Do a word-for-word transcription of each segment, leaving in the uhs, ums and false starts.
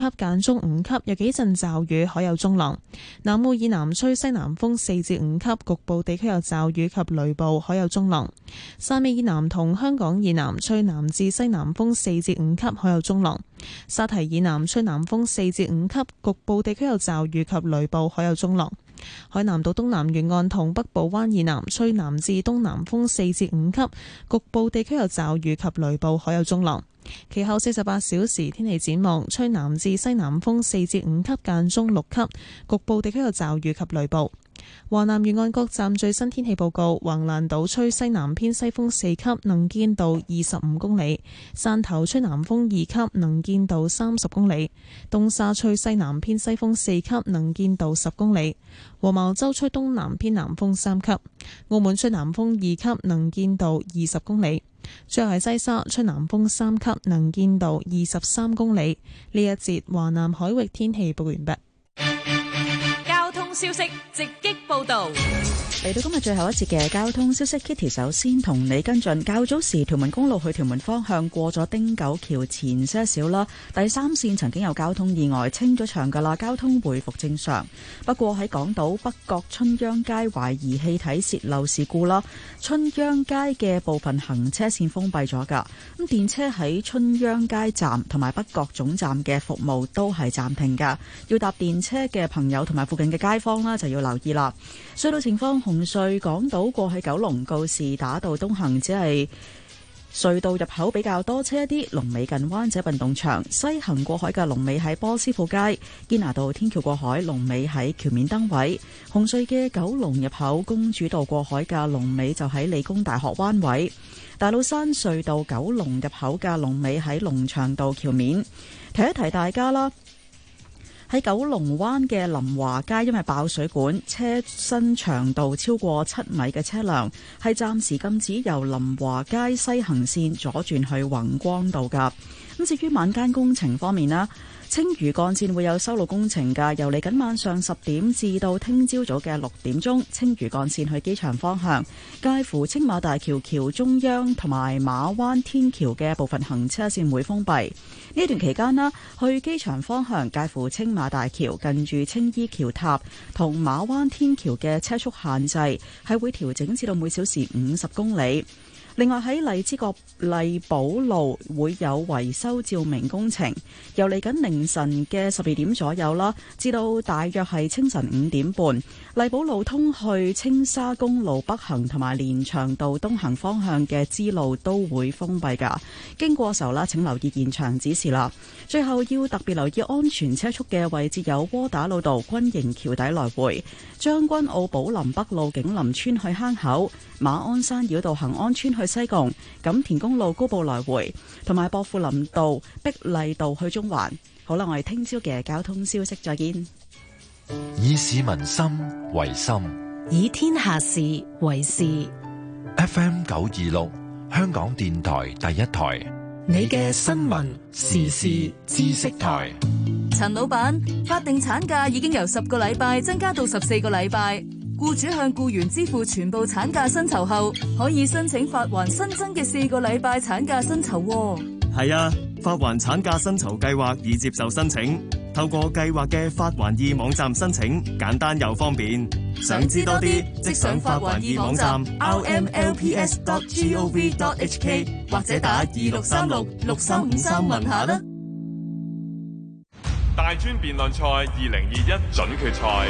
級間中五級，有幾陣驟雨，海有中浪。南澳以南吹西南風四至五級，局部地區有驟雨及雷暴，海有中浪。汕尾以南同香港以南吹南至西南風四至五級，海有中浪。沙堤以南吹南風四至五級，局部地區有驟雨及雷暴，海有中浪。海南島東南沿岸同北部灣以南吹南至東南風四至五級，局部地區有驟雨及雷暴，海有中浪。其後四十八小時天氣展望，吹南至西南風四至五級間中六級，局部地區有驟雨及雷暴。華南沿岸各站最新天氣報告：橫瀾島吹西南偏西風四級，能見度二十五公里；汕頭吹南風二級，能見度三十公里；東沙吹西南偏西風四級，能見度十公里；黃茅洲吹東南偏南風三級；澳門吹南風二級，能見度二十公里。最後係西沙吹南風三級，能見度二十三公里。呢一節華南海域天氣報完畢。 交通消息直擊報道。 嚟到今日最後一節嘅交通消息 ，Kitty 首先同你跟進。較早時屯門公路去屯門方向過咗汀九橋前些少啦，第三線曾經有交通意外，清咗場噶啦，交通回復正常。不過喺港島北角春秧街懷疑氣體洩漏事故啦，春秧街嘅部分行車線封閉咗噶，咁電車喺春秧街站同埋北角總站嘅服務都係暫停噶，要搭電車嘅朋友同埋附近嘅街坊啦就要留意啦。隧道情況。紅隧港島過去九龍告士打道東行只係隧道入口比較多車一啲，龍尾近灣仔運動場；西行過海嘅龍尾喺波斯富街，堅拿道天橋過海龍尾喺橋面燈位。紅隧嘅九龍入口公主道過海嘅龍尾就喺理工大學灣位。大老山隧道九龍入口嘅龍尾喺龍翔道橋面。提一提大家啦。喺九龍灣嘅林華街，因為爆水管，車身長度超過七米嘅車輛係暫時禁止由林華街西行線左轉去宏光道噶。咁至於晚間工程方面啦，青嶼幹線會有修路工程㗎，由嚟緊晚上十點至到聽朝早嘅六點鐘，青嶼幹線去機場方向，介乎青馬大橋橋中央同埋馬灣天橋嘅部分行車線會封閉。呢段期間啦，去機場方向介乎青馬大橋近住青衣橋塔同馬灣天橋嘅車速限制係會調整至到每小時五十公里。另外喺荔枝角荔寶路會有維修照明工程，由嚟緊凌晨嘅十二點左右啦，至到大約係清晨五點半，荔寶路通去青沙公路北行同埋連翔道東行方向嘅支路都會封閉噶。經過時候啦，請留意現場指示啦。最後要特別留意安全車速嘅位置有窩打老道軍營橋底來回、將軍澳寶林北路景林村去坑口、馬鞍山繞道恒安村去西貢、錦田公路高埗來回，同埋薄扶林道碧麗道去中環。好啦，我哋聽朝嘅交通消息再見。 以市民心為心， 以天下事為事。 F M 九二六，香港電台第一台， 你嘅新聞時事知識台。陳老闆，法定產假已經由十個禮拜增加到十四個禮拜。僱主向僱員支付全部產假薪酬後，可以申請發還新增嘅四個禮拜產假薪酬。 係啊，發還產假薪酬計劃已接受申請，透過計劃嘅發還易網站申請，簡單又方便。想知多啲，即上發還易網站 r m l p s dot gov dot h k 或者打二六三六六三五三問下啦。 大專辯論賽二零二一準決賽。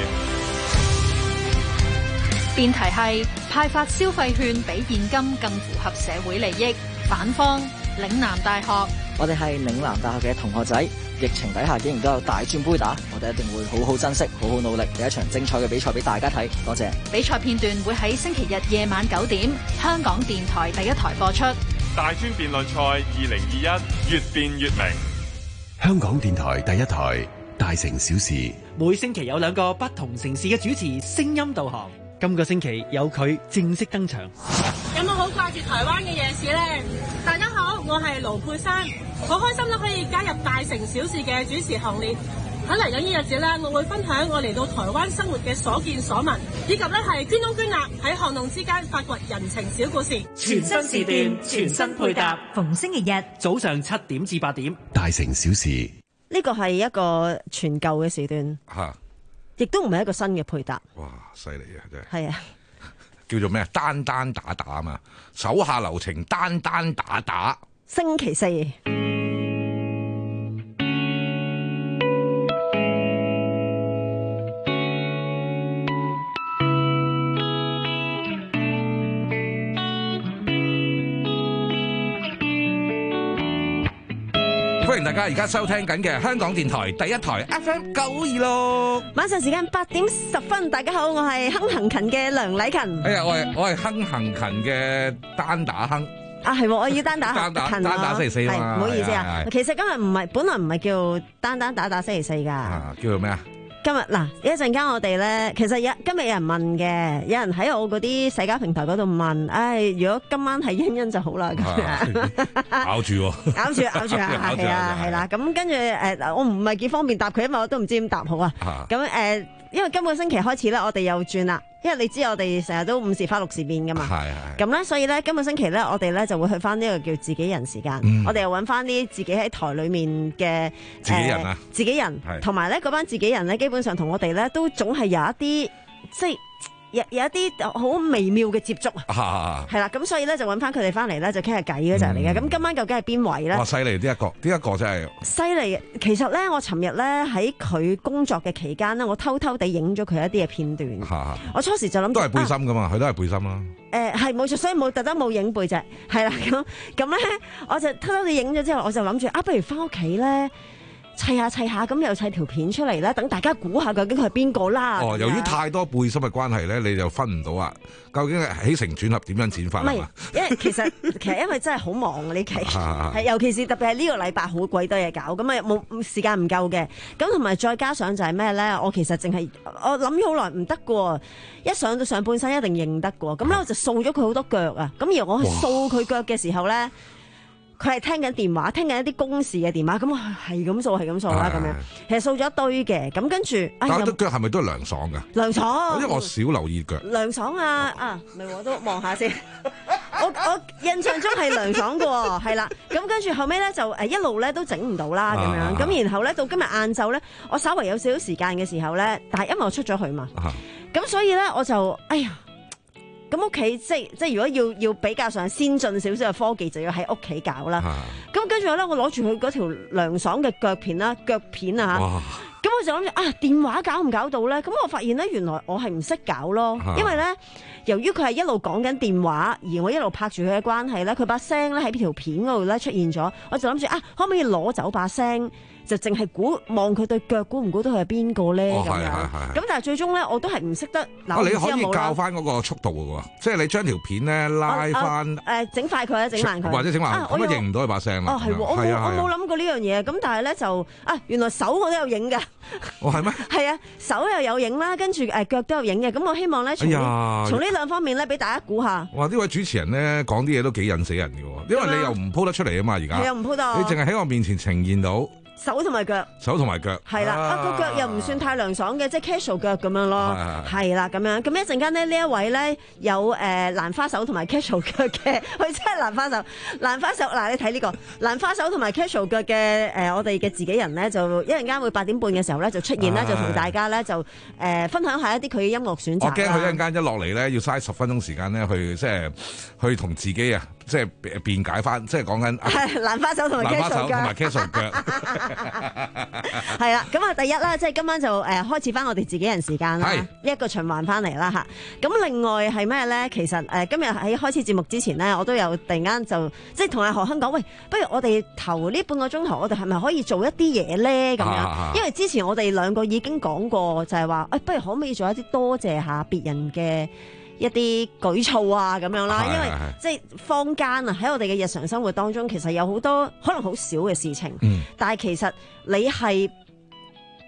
辯題係派發消費券比現金更符合社會利益。反方嶺南大學， 我哋係嶺南大學嘅同學仔，疫情底下竟然都有大專杯打，我哋一定會好好珍惜，好好努力，有一場精彩嘅比賽俾大家睇。多謝。 比賽片段會喺星期日夜晚九點，香港電台第一台播出。 大專辯論賽二零二一，越辯越明。 香港電台第一台，大城小事， 每星期有兩個不同城市嘅主持聲音導航。今個星期有佢正式登場。 有冇好掛住台灣嘅夜市呢？大家好，我係盧佩珊，好開心都可以加入大城小事嘅主持行列。喺嚟緊呢日子咧，我會分享我嚟到台灣生活嘅所見所聞，以及咧係捐窿捐罅喺巷弄之間發掘人情小故事。 全新時段，全新配搭， 逢星期日早上七點至八點， 大城小事。 呢個係一個全舊嘅時段， 嚇， 亦都唔係一個新嘅配搭。 哇，犀利啊，真係。 係啊， 叫做咩？單單打打啊嘛，手下留情，單單打打。 星期四。 歡迎大家而家收聽緊嘅香港電台第一台 F M 九二六， 晚上時間八點十分，大家好，我係亨行勤嘅梁禮勤。 哎呀，我係我係亨行勤嘅單打亨。 啊，係，我要單打勤啊， 單打星期四啊嘛， 唔好意思啊。其實今日唔係，本來唔係叫單單打打星期四噶， 啊，叫做咩啊？ 今日嗱，一陣間我哋咧，其實有今日有人問嘅，有人喺我嗰啲社交平台嗰度問，唉，如果今晚係欣欣就好啦，咁樣咬住喎， 咬住咬住啊，係啊，係啦，咁跟住誒，我唔係幾方便答佢，因為我都唔知點答好啊。咁誒，因為今個星期開始咧，我哋又轉啦。因為你知我哋成日都五時花六時變噶嘛，咁咧所以咧今個星期咧我哋咧就會去翻呢個叫自己人時間，嗯、我哋又揾翻啲自己喺台裏面嘅自己人啊，呃、 自己人，同埋咧嗰班自己人咧基本上同我哋咧都總係有一啲即係。有有一啲好微妙嘅接觸啊，係啦，咁所以咧就揾翻佢哋翻嚟咧就傾下偈嗰陣嚟嘅。咁、嗯、今晚究竟係邊位咧？哇， 犀利！呢一個，呢一個真係犀利。其實咧，我尋日咧喺佢工作嘅期間咧，我偷偷地影咗佢一啲嘅片段。啊、我初時就諗都係背心噶嘛，佢、啊、都係背心啦。 誒係冇錯，所以冇特登冇影背脊，係啦咁咁咧，我就偷偷地影咗之後，我就諗住啊，不如翻屋企咧。砌下砌下咁又砌條片出嚟咧，等大家估下究竟佢係邊個啦。 哦，由於太多背心嘅關係咧，你就分唔到啊，究竟係起承轉合點樣剪法？唔係， 因為其實其實因為真係好忙啊呢期，係尤其是特別係呢個禮拜好鬼多嘢搞，咁啊冇時間唔夠嘅。咁同埋再加上就係咩咧？我其實淨係我諗咗好耐唔得嘅，一上到上半身一定認得嘅。咁咧我就掃咗佢好多腳啊。咁而我去掃佢腳嘅時候咧。佢係聽緊電話，聽緊一啲公事嘅電話，咁我係咁掃，係咁掃啦，咁樣其實掃咗一堆嘅，咁跟住， 但係啲腳係咪都係涼爽㗎？ 涼爽， 因為我少留意腳。 涼爽啊啊！咪我都望下先，我我印象中係涼爽嘅喎，係啦。咁跟住後尾咧就誒一路咧都整唔到啦，咁樣咁、啊、然後咧到今日晏晝咧，我稍為有少少時間嘅時候咧，但係因為我出咗去嘛，咁、啊、所以咧我就哎呀〜咁屋企即係即係如果要要比較上先進少少嘅科技，就要喺屋企搞啦。咁跟住咧，我攞住佢嗰條涼爽嘅腳片啦、腳片啊嚇。咁我就諗住啊，電話搞唔搞到咧？咁我發現咧，原來我係唔識搞咯。因為咧，由於佢係一路講緊電話，而我一路拍住佢嘅關係咧，佢把聲咧喺條片嗰度咧出現咗，我就諗住啊，可唔可以攞走把聲？就淨係估望佢對腳，估唔估到佢係邊個咧？咁樣咁，但係最終咧，我都係唔識得。 哦，你可以教翻嗰個速度嘅喎，即係你將條片咧拉翻誒整快佢啊，整慢佢， 或者整慢，咁啊認唔到佢把聲啦。 哦，係喎，我冇我冇諗過呢樣嘢。咁但係咧就啊，原來手我都有影㗎。 哦，係咩？係啊，手又有影啦，跟住誒腳都有影嘅。咁我希望咧從呢從呢兩方面咧，俾大家估下。 哇！呢位主持人咧講啲嘢都幾引死人嘅喎，因為你又唔鋪得出嚟啊嘛，而家係又唔鋪得， 你淨係喺我面前呈現到。 手同埋腳， 手同埋腳， 係啦，啊個腳又唔算太涼爽嘅，即係 casual 腳咁樣咯，係啦咁樣。咁一陣間咧，呢一位咧有誒蘭花手同埋 casual 腳嘅，佢真係蘭花手，蘭花手嗱，你睇呢個蘭花手同埋 casual 腳嘅誒，我哋嘅自己人咧，就一陣間會八點半嘅時候咧就出現啦，就同大家咧就誒分享下一啲佢嘅音樂選擇。 我驚佢一陣間一落嚟咧，要嘥十分鐘時間咧去即係去同自己啊，即係辯解翻，即係講緊蘭花手同埋 casual 腳。 係啦，咁啊，第一啦，即係今晚就誒開始翻我哋自己人時間啦，一個循環翻嚟啦吓。咁另外係咩咧？其實誒今日喺開始節目之前咧，我都有突然間就即係同阿何亨講，喂，不如我哋頭呢半個鐘頭，我哋係咪可以做一啲嘢咧？咁樣，啊、因為之前我哋兩個已經講過，就係話誒，不如可唔可以做一啲多謝下別人嘅一啲舉措啊咁樣啦，因為即係坊間啊喺我哋嘅日常生活當中，其實有好多可能好少嘅事情，嗯、但係其實你係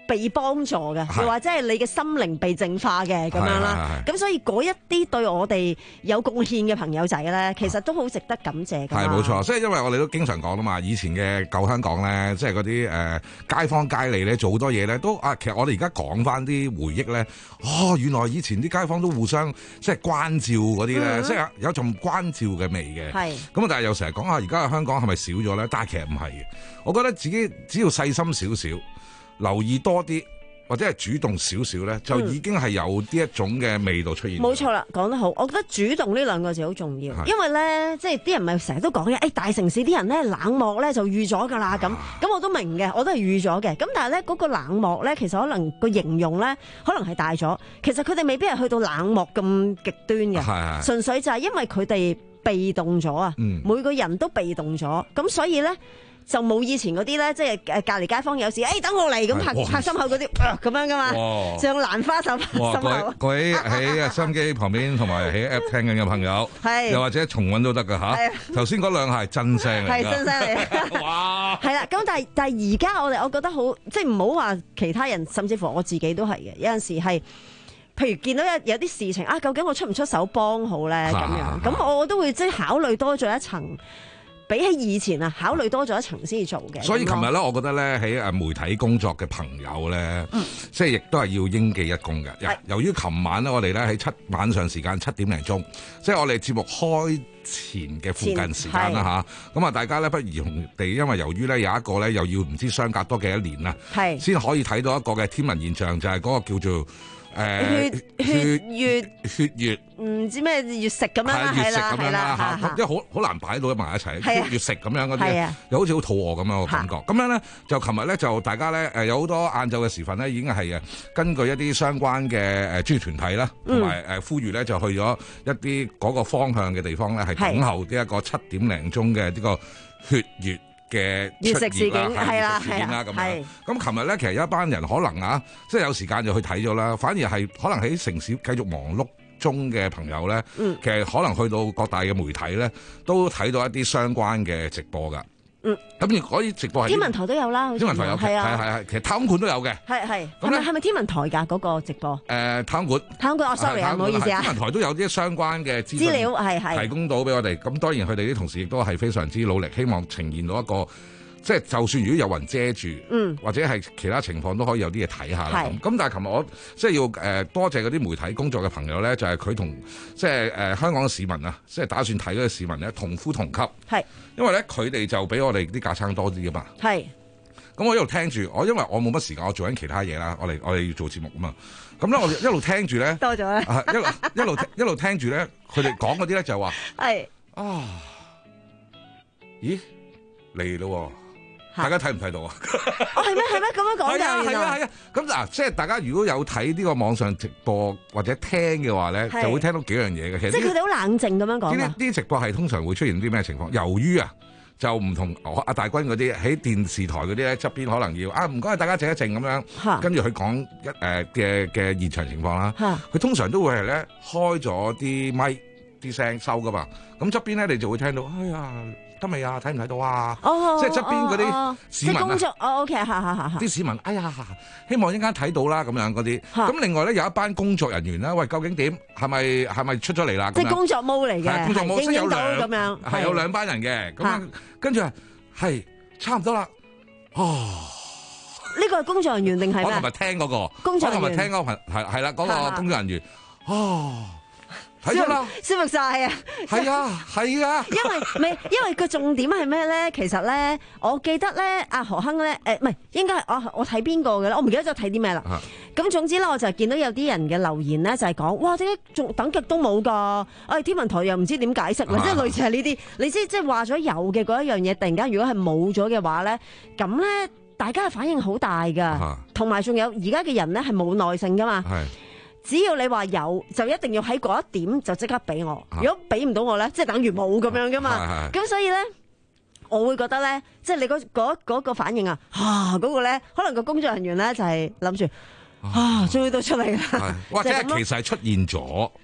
被幫助嘅，又或者係你嘅心靈被淨化嘅咁樣啦。咁所以嗰一啲對我哋有貢獻嘅朋友仔咧，其實都好值得感謝㗎。 係冇錯，所以因為我哋都經常講啦嘛，以前嘅舊香港咧，即係嗰啲誒街坊街里咧，做好多嘢咧，都啊，其實我哋而家講翻啲回憶咧，哦，原來以前啲街坊都互相即係關照嗰啲咧，嗯、即係有陣關照嘅味嘅。係咁，但係又成日講下而家嘅香港係咪少咗咧？但係其實唔係嘅，我覺得自己只要細心少少。留意多啲或者係主動少少咧，就已經係有啲一種嘅味道出現。 冇錯啦，講得好。我覺得主動呢兩個字好重要，因為咧，即係啲人咪成日都講嘅，誒、哎、大城市啲人咧冷漠咧就預咗㗎啦。咁咁我都明嘅，我都係預咗嘅。咁但係咧嗰個冷漠咧，其實可能個形容咧，可能係大咗。其實佢哋未必係去到冷漠咁極端嘅，純粹就係因為佢哋被動咗啊。嗯、每個人都被動咗，咁所以咧。就冇以前嗰啲咧，即係誒隔離街坊有時，誒、哎、等我嚟咁拍拍心口嗰啲咁樣噶嘛，就用蘭花手拍心口。 各位喺收音機旁邊同埋喺 app 聽緊嘅朋友，又或者重溫都得噶嚇。頭先嗰兩下係真聲嚟㗎，係真聲嚟。哇！係啦，咁但係但係而家我哋我覺得好，即係唔好話其他人，甚至乎我自己都係嘅。有陣時係，譬如見到有有啲事情啊，究竟我出唔出手幫好咧？咁樣咁我都會即係考慮多咗一層。比起以前啊，考慮多咗一層先至做嘅。所以琴日咧，我覺得咧喺誒媒體工作嘅朋友咧，嗯、即係亦都係要應記一功嘅。是由於琴晚咧，我哋咧喺七晚上時間七點零鐘，即係我哋節目開前嘅附近時間啦吓，咁啊，大家咧不如同地，因為由於咧有一個咧又要唔知相隔多幾多年啦，係先可以睇到一個嘅天文現象，就係、是、嗰個叫做。誒、呃、血血月血月唔知咩月食咁樣啦，係啦係啦嚇，因為好好難擺到埋一齊，血月食咁樣嗰啲，又好似好肚餓咁樣嘅感覺。咁樣咧就琴日咧就大家咧誒有好多晏晝嘅時分咧已經係誒根據一啲相關嘅誒專業團體啦，同埋誒呼籲咧就去咗一啲嗰個方向嘅地方咧，係等候呢一個七點零鐘嘅呢個血月嘅月食事件係啦，事件啦咁樣。咁琴日咧，其實有一班人可能啊，即係有時間就去睇咗啦。反而係可能喺城市繼續忙碌中嘅朋友咧，嗯、其實可能去到各大嘅媒體咧，都睇到一啲相關嘅直播噶。嗯，咁如果啲直播係天文台都有啦，天文台有，係啊係係，其實太空館都有嘅。係係，咁咧係咪天文台㗎嗰個直播？誒，太空館。太空館，哦 sorry 啊，唔好意思啊。天文台都有啲相關嘅資料係係提供到俾我哋。咁當然佢哋啲同事亦都係非常之努力，希望呈現到一個。即係就算如果有雲遮住，嗯、或者係其他情況都可以有啲嘢睇下啦。咁是但係琴日我即係要誒、呃、多謝嗰啲媒體工作嘅朋友咧，就係佢同即係誒、呃、香港嘅市民啊，即係打算睇嗰個市民咧同呼同吸。係是因為咧佢哋就比我哋啲架撐多啲㗎嘛。係咁是我一路聽住，我因為我冇乜時間，我做緊其他嘢啦。我哋我哋要做節目啊嘛。咁咧我一路聽住咧，多咗啦。一路一路一路聽住咧，佢哋講嗰啲咧就係話係啊，咦嚟咯。大家睇唔睇到啊？哦，係咩？係咩？咁樣講㗎？係啊，係啊，係啊。咁嗱，即係大家如果有睇呢個網上直播或者聽嘅話咧，就會聽到幾樣嘢嘅。其實即係佢哋好冷靜咁樣講。呢啲直播係通常會出現啲咩情況？由於啊，就唔同阿大軍嗰啲喺電視台嗰啲咧側邊可能要啊，唔該大家靜一靜咁樣，跟住佢講一誒嘅嘅現場情況啦。佢通常都會係咧開咗啲咪啲聲收㗎嘛。咁側邊咧你就會聽到，哎呀〜得未啊？睇唔睇到啊？哦、即係側邊嗰啲市民啊，工作哦，OK，嚇嚇嚇啲市民，哎呀，希望一陣間睇到啦，咁樣嗰啲。咁哈另外咧有一班工作人員咧，喂，究竟點？係咪係咪出咗嚟啦？即係工作模嚟嘅，工作模式有兩咁樣，係有兩班人嘅。咁樣哈跟住係差唔多啦。哦，呢個係工作人員定係咩？我琴日聽嗰個工作人員，我琴日聽嗰個係係啦，嗰個工作人員。哦。睇咗啦，舒服晒啊！係啊，係啊。因為未，因為個重點係咩咧？其實咧，我記得咧，阿何鏗咧，誒，唔係，應該係我我睇邊個嘅咧？我唔記得咗睇啲咩啦。咁總之咧，我就見到有啲人嘅留言咧，就係講，哇，點解仲等極都冇噶？誒，天文台又唔知點解釋，即係類似係呢啲。你知即係話咗有嘅嗰一樣嘢，突然間如果係冇咗嘅話咧，咁咧大家嘅反應好大噶，同埋仲有而家嘅人咧係冇耐性噶嘛。只要你話有，就一定要喺嗰一點就即刻俾我。啊、如果俾唔到我咧，即係等於冇咁樣噶嘛。咁所以咧，我會覺得咧，即係你嗰嗰嗰個反應啊，啊嗰、嗰個咧，可能個工作人員咧就係諗住啊，終於都出嚟啦。或者其實係出現咗，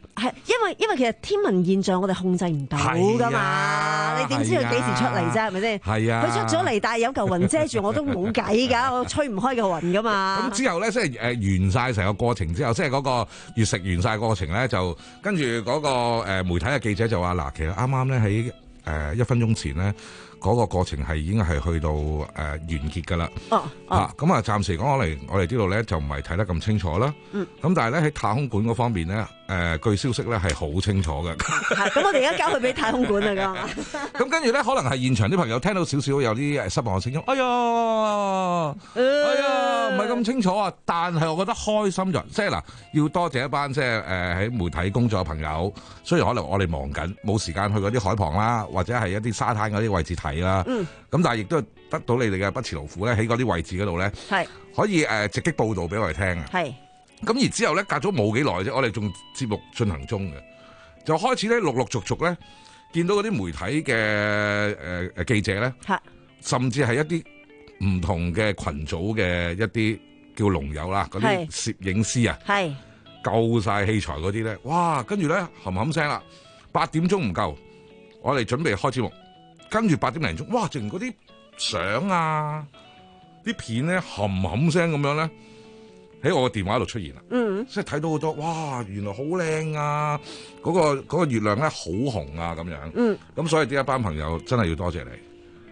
係因為因為其實天文現象我哋控制唔到噶嘛，啊、你點知佢幾時出嚟啫？係咪先？ 係啊， 佢出咗嚟，但係有嚿雲遮住，我都冇計㗎，我吹唔開個雲㗎嘛。 咁之後咧，即係誒完晒成個過程之後，即係嗰個月食完晒過程咧，就跟住嗰個誒媒體嘅記者就話嗱，其實啱啱咧喺誒一分鐘前咧。嗰個過程係已經係去到誒、呃、完結㗎啦。哦，嚇咁啊，暫時講我哋我哋呢度咧就唔係睇得咁清楚啦。嗯。咁但係咧喺太空館嗰方面咧，誒、呃、據消息咧係好清楚嘅。係。咁我哋而家交去俾太空館啦，咁。咁跟住咧，可能係現場啲朋友聽到少少有啲失望嘅聲音。哎呀，哎呀，唔係咁清楚啊！但係我覺得開心咗，即係嗱，要多謝一班即係誒喺媒體工作嘅朋友。雖然可能我哋忙緊，冇時間去嗰啲海旁啦，或者係一啲沙灘嗰啲位置睇啦。嗯。咁但係亦都得到你哋嘅不辭勞苦咧，喺嗰啲位置嗰度咧，係可以誒直擊報導俾我哋聽啊。係。咁然之後咧，隔咗冇幾耐啫，我哋仲節目進行中嘅，就開始咧陸陸續續咧見到嗰啲媒體嘅誒誒記者咧，甚至係一啲唔同嘅群組嘅一啲叫龍友啦，嗰啲攝影師啊，係夠晒器材嗰啲咧，哇！跟住咧冚冚聲啦，八點鐘唔夠，我哋準備開節目。跟住八點零鐘，哇！淨嗰啲相啊，啲片咧冚冚聲咁樣咧，喺我個電話度出現啦。嗯，即係睇到好多，哇！原來好靚啊！嗰個嗰個月亮咧好紅啊，咁樣。嗯，咁所以呢一班朋友真係要多謝你，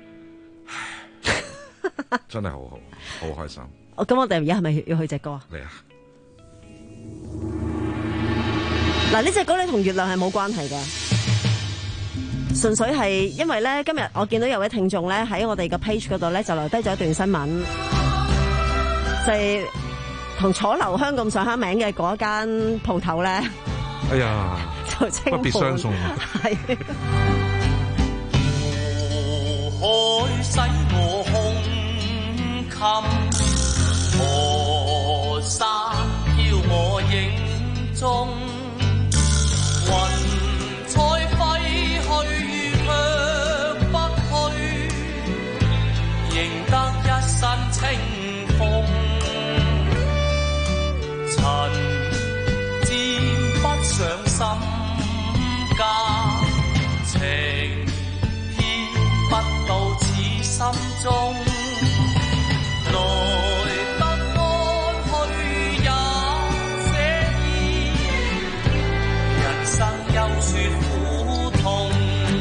真係好好，好開心。 哦，咁我哋而家係咪要去隻歌啊？ 嚟啊！ 嗱，呢隻歌咧同月亮係冇關係嘅。純粹係因為咧，今日我見到有位聽眾咧喺我哋個 page 嗰度咧就留低咗一段新聞，就係、是、同楚留香咁上下名嘅嗰間鋪頭咧。 哎呀， 就清不必相送。係。 河海使我胸襟，河山飄我影中，雲彩揮去。仍得一身清風，塵沾不上心間，情牽不到此心中，來得安去也寫意，人生休說苦痛。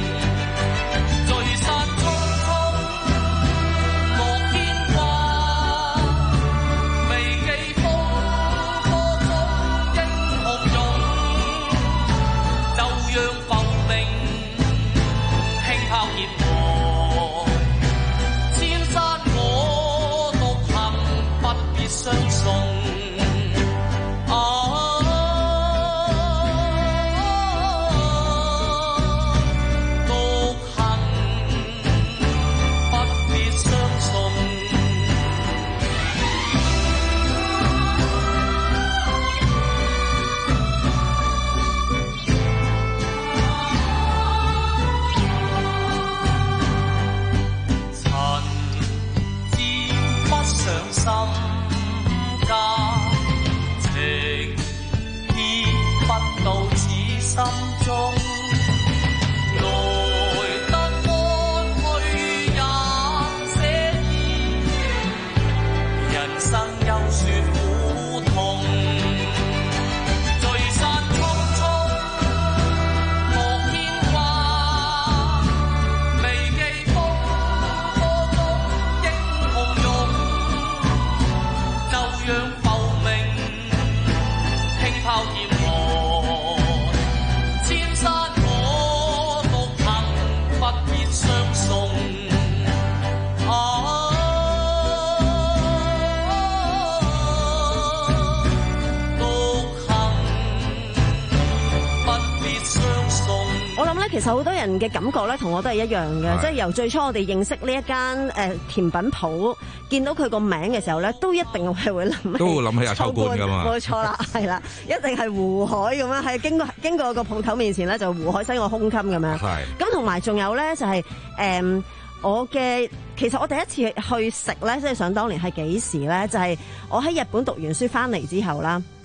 其實好多人嘅感覺咧，同我都係一樣嘅，即係由最初我哋認識呢一間誒、呃、甜品鋪，見到佢個名嘅時候咧，都一定係會諗起， 都會諗起阿秋官㗎嘛， 冇錯啦，係啦，一定係湖海咁樣，係經過經過個鋪頭面前咧，就湖海使我胸襟咁樣。係。咁同埋仲有咧，就係、是、誒、呃、我嘅，其實我第一次去食咧，即係想當年係幾時咧？就係、是、我喺日本讀完書翻嚟之後啦。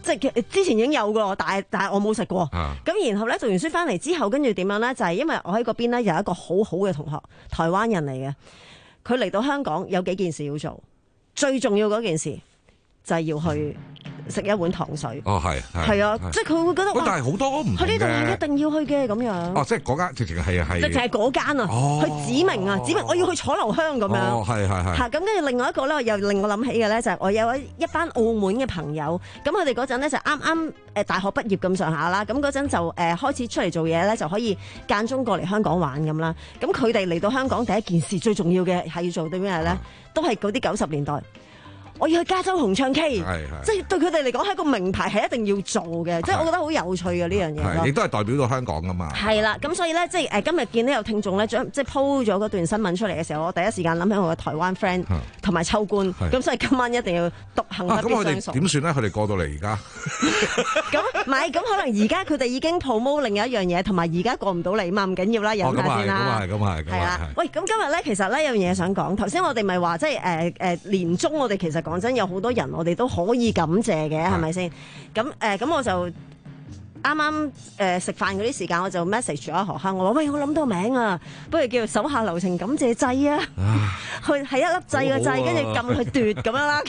即係之前已經有過，但係但係我冇食過。咁、啊、然後咧讀完書翻嚟之後，跟住點樣咧？就係、是、因為我喺嗰邊咧有一個好好嘅同學，台灣人嚟嘅。佢嚟到香港有幾件事要做，最重要嗰件事就係要去食一碗糖水。 哦，係係啊，即係佢會覺得。 但係好多唔同嘅。 去呢度係一定要去嘅咁樣。 哦，即係嗰間直情係係。 直情係嗰間啊！佢、哦、指明啊，指明我要去楚留香咁樣。 哦，係係係。 嚇，咁跟住另外一個咧，又令我諗起嘅咧，就係我有一一班澳門嘅朋友，咁佢哋嗰陣咧就啱啱誒大學畢業咁上下啦，咁嗰陣就誒開始出嚟做嘢咧，就可以間中過嚟香港玩咁啦。咁佢哋嚟到香港第一件事最重要嘅係要做啲咩咧？都係嗰啲九十年代。我要去加州紅唱 K，即係對佢哋嚟講係一個名牌，係一定要做嘅，即係我覺得好有趣嘅呢樣嘢。 亦都係代表到香港噶嘛。係啦，咁所以咧，即係誒今日見到有聽眾咧，將即係 po 咗嗰段新聞出嚟嘅時候，我第一時間諗起我嘅台灣 friend 同埋秋官，咁所以今晚一定要獨行不必相送。 點算咧？佢哋過到嚟而家， 咁唔係咁可能而家佢哋已經 promote 另一樣嘢，同埋而家過唔到嚟嘛，唔緊要啦，飲下先啦。 咁啊係，咁啊係， 係啦。喂，咁今日咧其實呢有樣嘢想講，頭先我哋咪話即係誒誒年中我哋其實講真有好多人。我哋都可以感謝嘅，係咪先？咁誒，咁、呃、我就啱啱誒食飯嗰啲時間，我就 message 咗何坑，我話喂，我諗到名啊，不如叫手下留情感謝掣啊，去係一粒掣個掣，跟住撳去奪咁樣啦。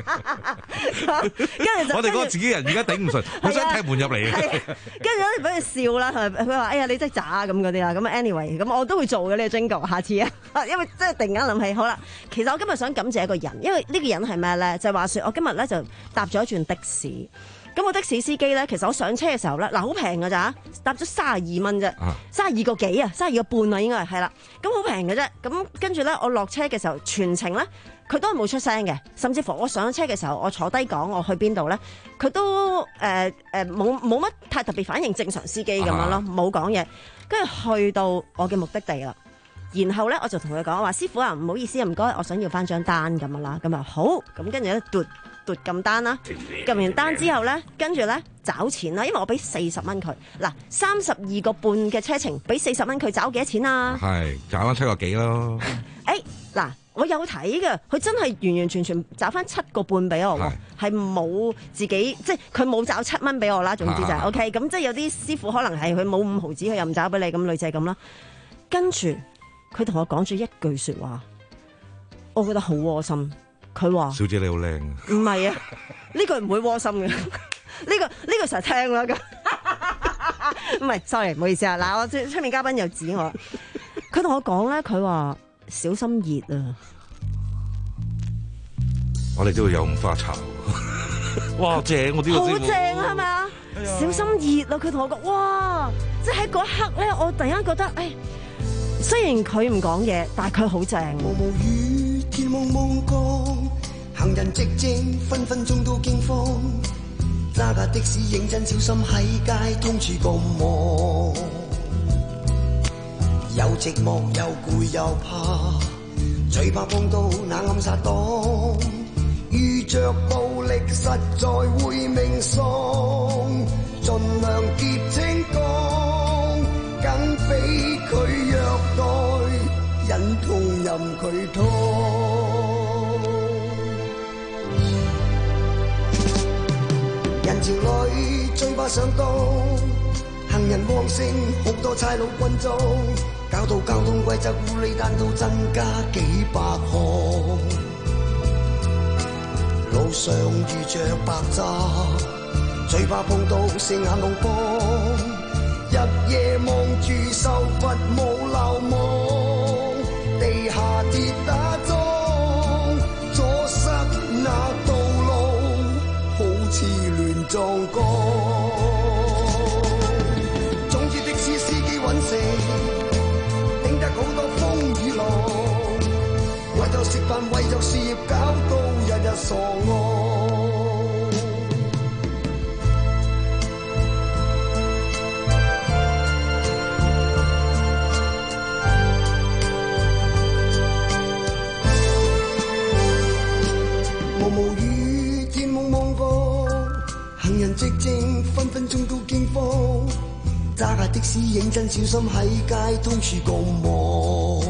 跟住就我哋嗰個自己人而家頂唔順，好想踢門入嚟。跟住咧俾佢笑啦，佢話哎呀你真係渣咁嗰啲啦。咁 anyway，咁我都會做嘅呢個 jingle，下次啊，因為真係突然間諗起，好啦，其實我今日想感謝一個人，因為呢個人係咩咧？就係話說我今日咧就搭咗一轉的士。咁我的士司機咧，其實我上車嘅時候咧，嗱好平㗎咋，搭咗三十二蚊啫，三十二個幾啊，三十二個半啊，應該係係啦，咁好平嘅啫。咁跟住咧，我落車嘅時候，全程咧佢都係冇出聲嘅，甚至乎我上車嘅時候，我坐低講我去邊度咧，佢都誒誒冇冇乜太特別反應，正常司機咁樣咯，冇講嘢。跟住去到我嘅目的地啦，然後咧我就同佢講話，師傅啊，唔好意思啊，唔該，我想要翻張單咁樣啦，咁啊好，咁跟住咧嘟。奪撳單啦，撳完單之後咧，跟住咧找錢啦，因為我俾四十蚊佢。嗱，三十二個半嘅車程，俾四十蚊佢找幾多錢啊？係找翻七個幾咯。誒，嗱，我有睇嘅，佢真係完完全全找翻七個半俾我喎，係冇自己，即係佢冇找七蚊俾我啦。總之就係 OK，咁即係有啲師傅可能係佢冇五毫子，佢又唔找俾你，咁類似係咁啦。跟住佢同我講咗一句說話，我覺得好窩心。佢話：小姐你好靚。唔係啊，呢句唔會窩心嘅。呢個呢個成日聽啦咁。唔係 ，sorry，唔好意思啊。嗱，我出出面嘉賓又指我。佢同我講咧，佢話小心熱啊。我哋都會有紅花茶。哇，正！我啲好正啊，係咪啊？小心熱啊！佢同我講，哇！即係喺嗰一刻咧，我突然間覺得，誒，雖然佢唔講嘢，但係佢好正。天蒙蒙光，行人寂靜，分分鐘都驚慌。揸架的士認真小心喺街，通處咁忙。又寂寞又攰又怕，最怕碰到那暗殺黨。遇着暴力實在會命喪，盡量結清講，梗俾佢虐待，忍痛任佢拖。人潮裏最怕上當，行人旺盛，好多差佬軍裝，搞到交通規則狐狸彈都增加幾百項。路上遇着白渣，最怕碰到四眼老幫，日夜望住受罰冇流亡，地下跌打樁，阻塞那道路，好似亂撞江。總之的士司機揾食，頂得好多風雨浪，為咗食飯為咗事業搞到日日傻戇。毛毛雨天蒙蒙光，行人寂靜分分鐘都驚慌，揸架的士認真小心喺街通處咁忙。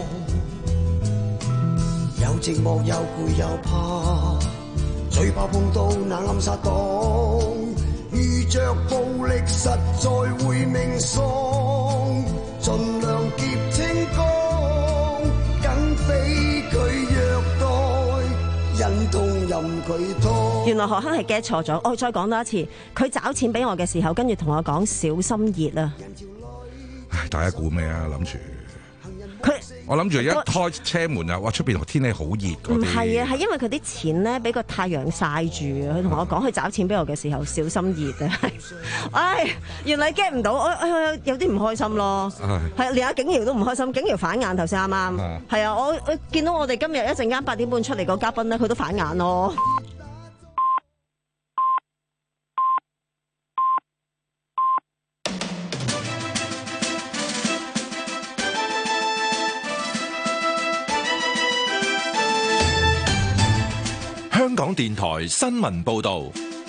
又寂寞又攰又怕，最怕碰到那暗殺黨， 遇着暴力實在會命喪，盡量結清光，梗非佢虐待，忍痛任佢拖。 原來何亨係 get 錯咗，我再講多一次，佢找錢俾我嘅時候，跟住同我講小心熱啊！ 唉，大家估咩啊？諗住佢， 我諗住一開車門啊，哇！出邊天氣好熱嗰啲。 唔係啊，係因為佢啲錢咧俾個太陽曬住啊！佢同我講佢找錢俾我嘅時候小心熱啊！唉，原來 get 唔到，我我有啲唔開心咯。係連阿景瑤都唔開心，景瑤反眼頭先啱啱。係啊，我我見到我哋今日一陣間八點半出嚟個嘉賓咧，佢都反眼咯。 香港電台新聞報道，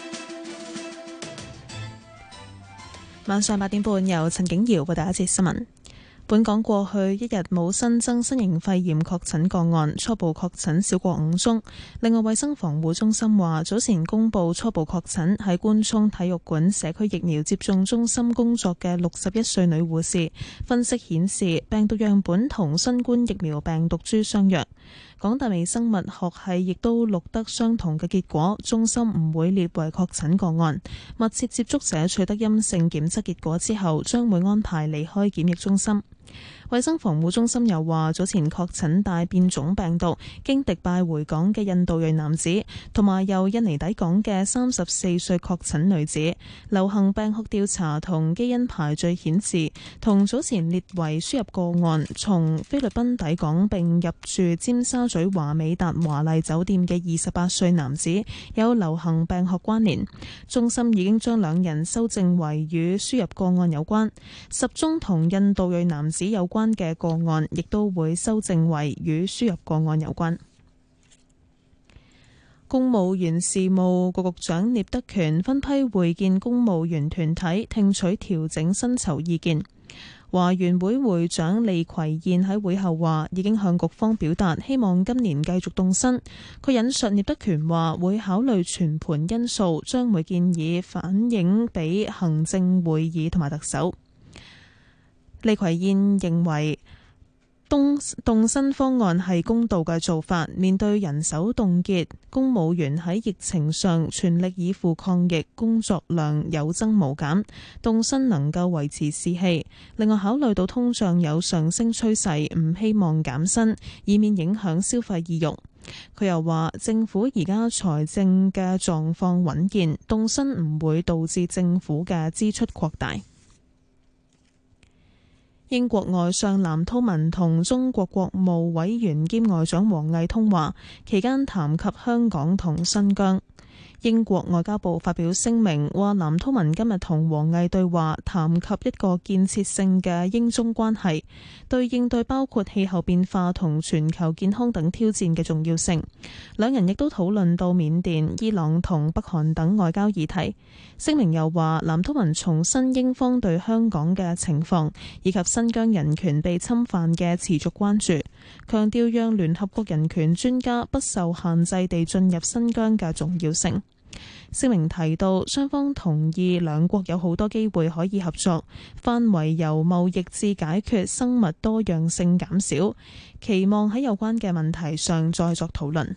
晚上八點半由陳景瑤為大家一節新聞。本港過去一日冇新增新型肺炎確診個案，初步確診少過五宗。另外，衛生防護中心話，早前公布初步確診喺官涌體育館社區疫苗接種中心工作嘅六十一歲女護士，分析顯示病毒樣本同新冠疫苗病毒株相若。港大微生物學系亦都錄得相同嘅結果，中心唔會列為確診個案。密切接觸者取得陰性檢測結果之後，將會安排離開檢疫中心。衛生防護中心又話，早前確診帶變種病毒經迪拜回港嘅印度裔男子，同埋由印尼抵港嘅三十四歲確診女子，流行病學調查同基因排序顯示，同早前列為輸入個案從菲律賓抵港並入住尖沙咀華美達華麗酒店嘅二十八歲男子有流行病學關聯。中心已經將兩人修正為與輸入個案有關，十宗同印度裔男子有關嘅個案亦都會修正為與輸入個案有關。公務員事務局局長聶德權分批會見公務員團體，聽取調整薪酬意見。華員會會長利葵燕喺會後話，已經向局方表達希望今年繼續凍薪。佢引述聶德權話，會考慮全盤因素，將會建議反映俾行政會議同埋特首。利葵燕認為凍凍薪方案係公道嘅做法，面對人手凍結，公務員喺疫情上全力以赴抗疫，工作量有增無減，凍薪能夠維持士氣。另外考慮到通脹有上升趨勢，唔希望減薪，以免影響消費意欲。佢又話，政府而家財政嘅狀況穩健，凍薪唔會導致政府嘅支出擴大。英國外相藍韜文同中國國務委員兼外長王毅通話，期間談及香港同新疆。英國外交部發表聲明話，藍韜文今日同王毅對話，談及一個建設性嘅英中關係，對應對包括氣候變化同全球健康等挑戰嘅重要性。兩人亦都討論到緬甸、伊朗同北韓等外交議題。聲明又話，藍韜文重申英方對香港嘅情況以及新疆人權被侵犯嘅持續關注，強調讓聯合國人權專家不受限制地進入新疆嘅重要性。聲明提到，雙方同意兩國有好多機會可以合作，範圍由貿易至解決生物多樣性減少，期望喺有關嘅問題上再作討論。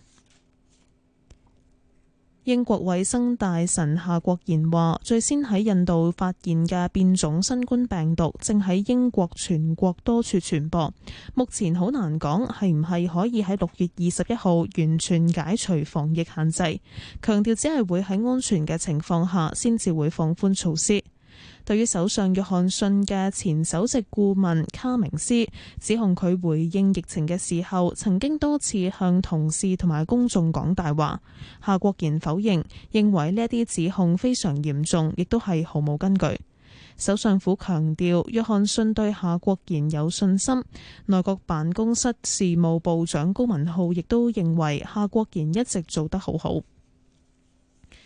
英國衛生大臣夏國賢話，最先喺印度發現嘅變種新冠病毒正喺英國全國多處傳播，目前好難講係唔係可以喺六月二十一號完全解除防疫限制，強調只係會喺安全嘅情況下先至會放寬措施。對於首相約翰遜嘅前首席顧問卡明斯指控佢回應疫情嘅時候曾經多次向同事同埋公眾講大話，夏國賢否認，認為呢一啲指控非常嚴重，亦都係毫無根據。首相府強調約翰遜對夏國賢有信心，內閣辦公室事務部長高文浩亦都認為夏國賢一直做得好好。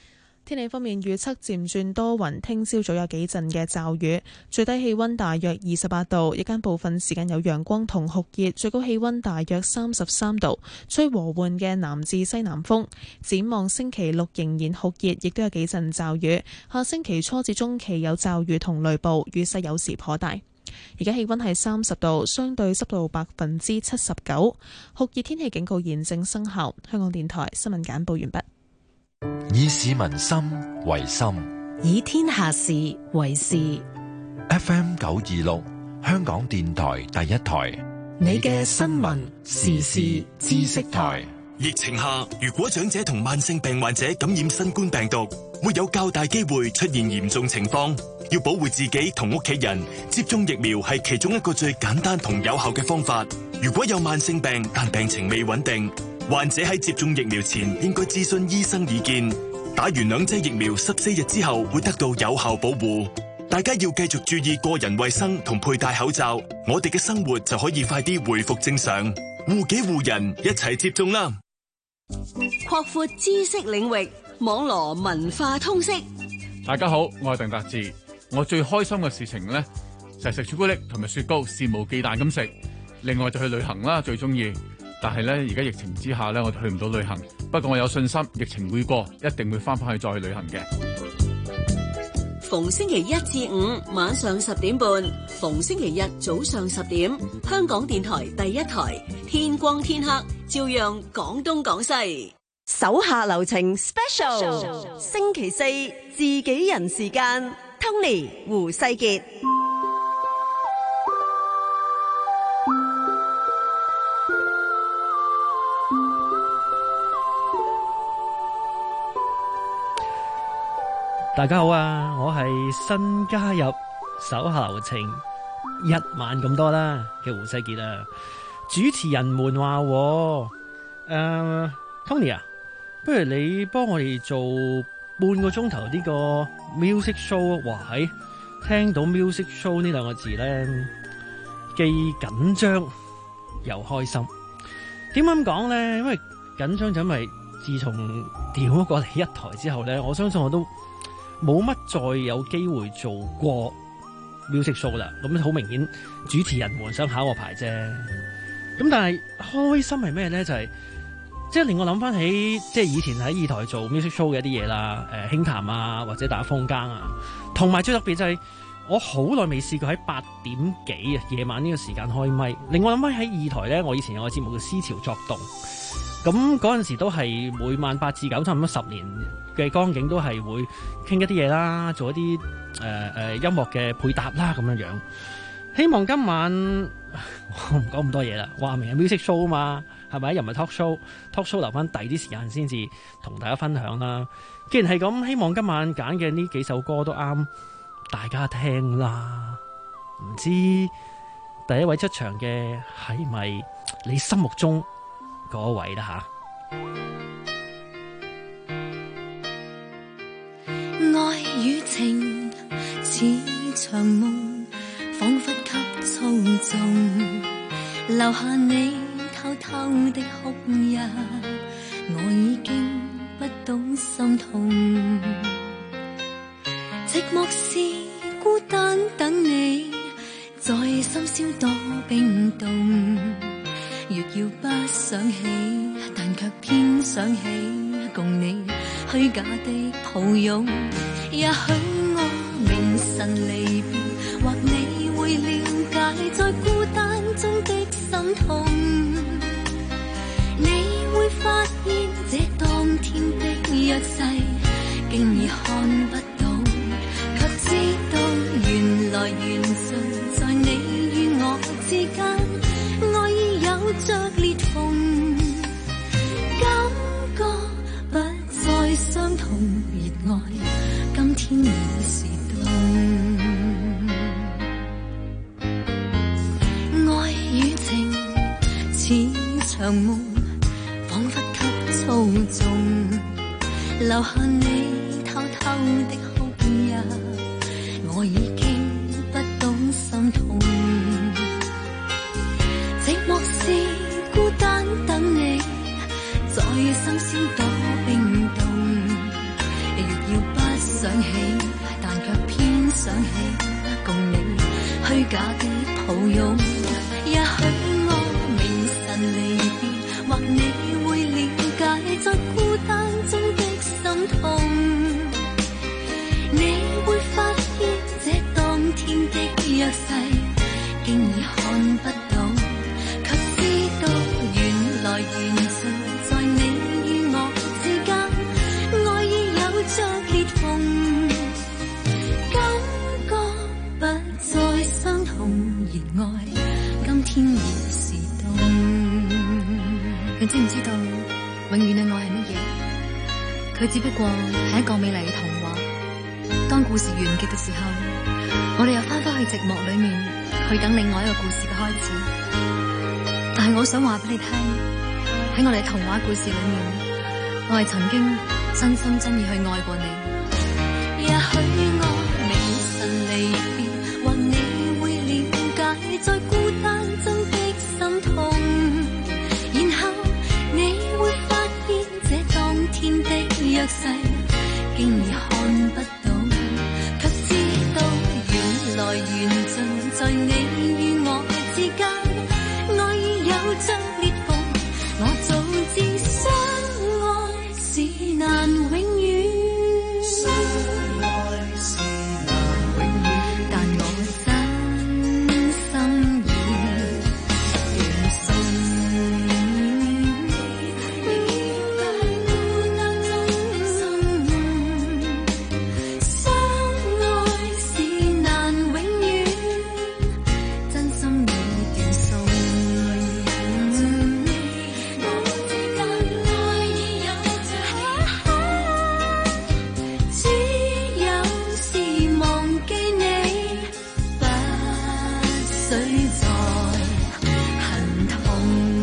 天氣方面預測漸轉多雲，聽朝早有幾陣嘅驟雨，最低氣溫大約二十八度，日間部分時間有陽光同酷熱，最高氣溫大約三十三度，吹和緩嘅南至西南風。展望星期六仍然酷熱，亦都有幾陣驟雨，下星期初至中期有驟雨同雷暴，雨勢有時頗大。而家氣溫係三十度，相對濕度百分之七十九，酷熱天氣警告現正生效。香港電台新聞簡報完畢。 以市民心為心， 以天下事為事。 F M 九二六，香港電台第一台， 你嘅新聞時事知識台。 疫情下，如果長者同慢性病患者感染新冠病毒，會有較大機會出現嚴重情況。要保護自己同屋企人，接種疫苗係其中一個最簡單同有效嘅方法。如果有慢性病但病情未穩定，患者喺接種疫苗前應該諮詢醫生意見。打完兩劑疫苗十四日之後會得到有效保護。大家要繼續注意個人衛生同佩戴口罩，我哋嘅生活就可以快啲回復正常。護己護人，一齊接種啦！ 擴闊知識領域，網羅文化通識。 大家好，我係鄧達志。我最開心嘅事情呢，就係食朱古力同埋雪糕，肆無忌憚咁食。另外就去旅行啦，最中意。但係呢，而家疫情之下呢，我哋去唔到旅行。不過我有信心，疫情會過，一定會翻返去再去旅行嘅。 逢星期一至五晚上十點半，逢星期日早上十點，香港電台第一台，天光天黑，照樣講東講西。 手下留情 Special， 星期四自己人時間 ，Tony 胡世傑。 大家好啊，我係新加入手下留情一晚咁多啦嘅胡世傑啊。主持人們話誒、呃、Tony 啊，不如你幫我哋做半個鐘頭呢個 music show。哇，喺聽到 music show 呢兩個字咧，既緊張又開心。點解咁講咧？因為緊張就因為自從調咗過嚟一台之後咧，我相信我都冇乜再有機會做過 music show 啦，咁好明顯主持人們想考我牌啫。咁但係開心係咩咧？就係即係令我諗翻起即係以前喺二台做 music show 嘅一啲嘢啦，誒輕談啊，或者打風更啊，同埋最特別就係我好耐未試過喺八點幾啊夜晚呢個時間開咪，令我諗翻喺二台咧，我以前有個節目叫思潮作動。咁嗰陣時都係每晚八至九，差唔多十年嘅光景，都係會傾一啲嘢啦，做一啲誒誒音樂嘅配搭啦咁樣樣。希望今晚我唔講咁多嘢啦，話明係 music show 啊嘛，係咪？又唔係 talk show，talk show 留翻第啲時間先至同大家分享啦。既然係咁，希望今晚揀嘅呢幾首歌都啱大家聽啦。唔知第一位出場嘅係咪你心目中嗰位啦吓？ 愛與情似場夢，彷彿給操縱，留下你偷偷的哭泣，我已經不懂心痛。寂寞是孤單等你，在深宵多冰凍。越要不想起，但卻偏想起，共你虛假的抱擁。也許我明晨離別，或你會了解，在孤單中的心痛。你會發現這當天的約誓，竟已看不到，卻知道原來緣盡在你與我之間。愛已有着裂縫，感覺不再相同，熱愛今天已是凍。愛與情似場夢，彷彿給操縱，留下你偷偷的哭泣，我已經不懂心痛。寂寞是孤單等你，在深宵多冰凍，越要不想起，但卻偏想起，共你虛假的抱擁。也許我明晨離別，或你會了解，在孤單中的心痛。你會發現這當天的約誓，竟已看不到，卻知道原來緣盡在你與我之間，愛已有着裂縫，感覺不再相同，而愛今天已是凍。你知唔知道永遠嘅愛係乜嘢？佢只不過係一個美麗嘅童話。當故事完結嘅時候，我哋又翻返去寂寞裏面，去等另外一個故事嘅開始。但係我想話俾你聽，喺我哋童話故事裏面，我係曾經真心真意去愛過你。也許我明晨離別，或你會了解，在孤單中的心痛，然後你會發現這當天的約誓，竟已看不到，卻知道原來緣盡在你與我之間，愛已有着裂縫，我早知相愛是難永遠，相愛是難永遠，但我真心已斷送。相愛是難永遠，真心已斷送。我之間愛已有着裂縫，只有是忘記你，不需再恨痛。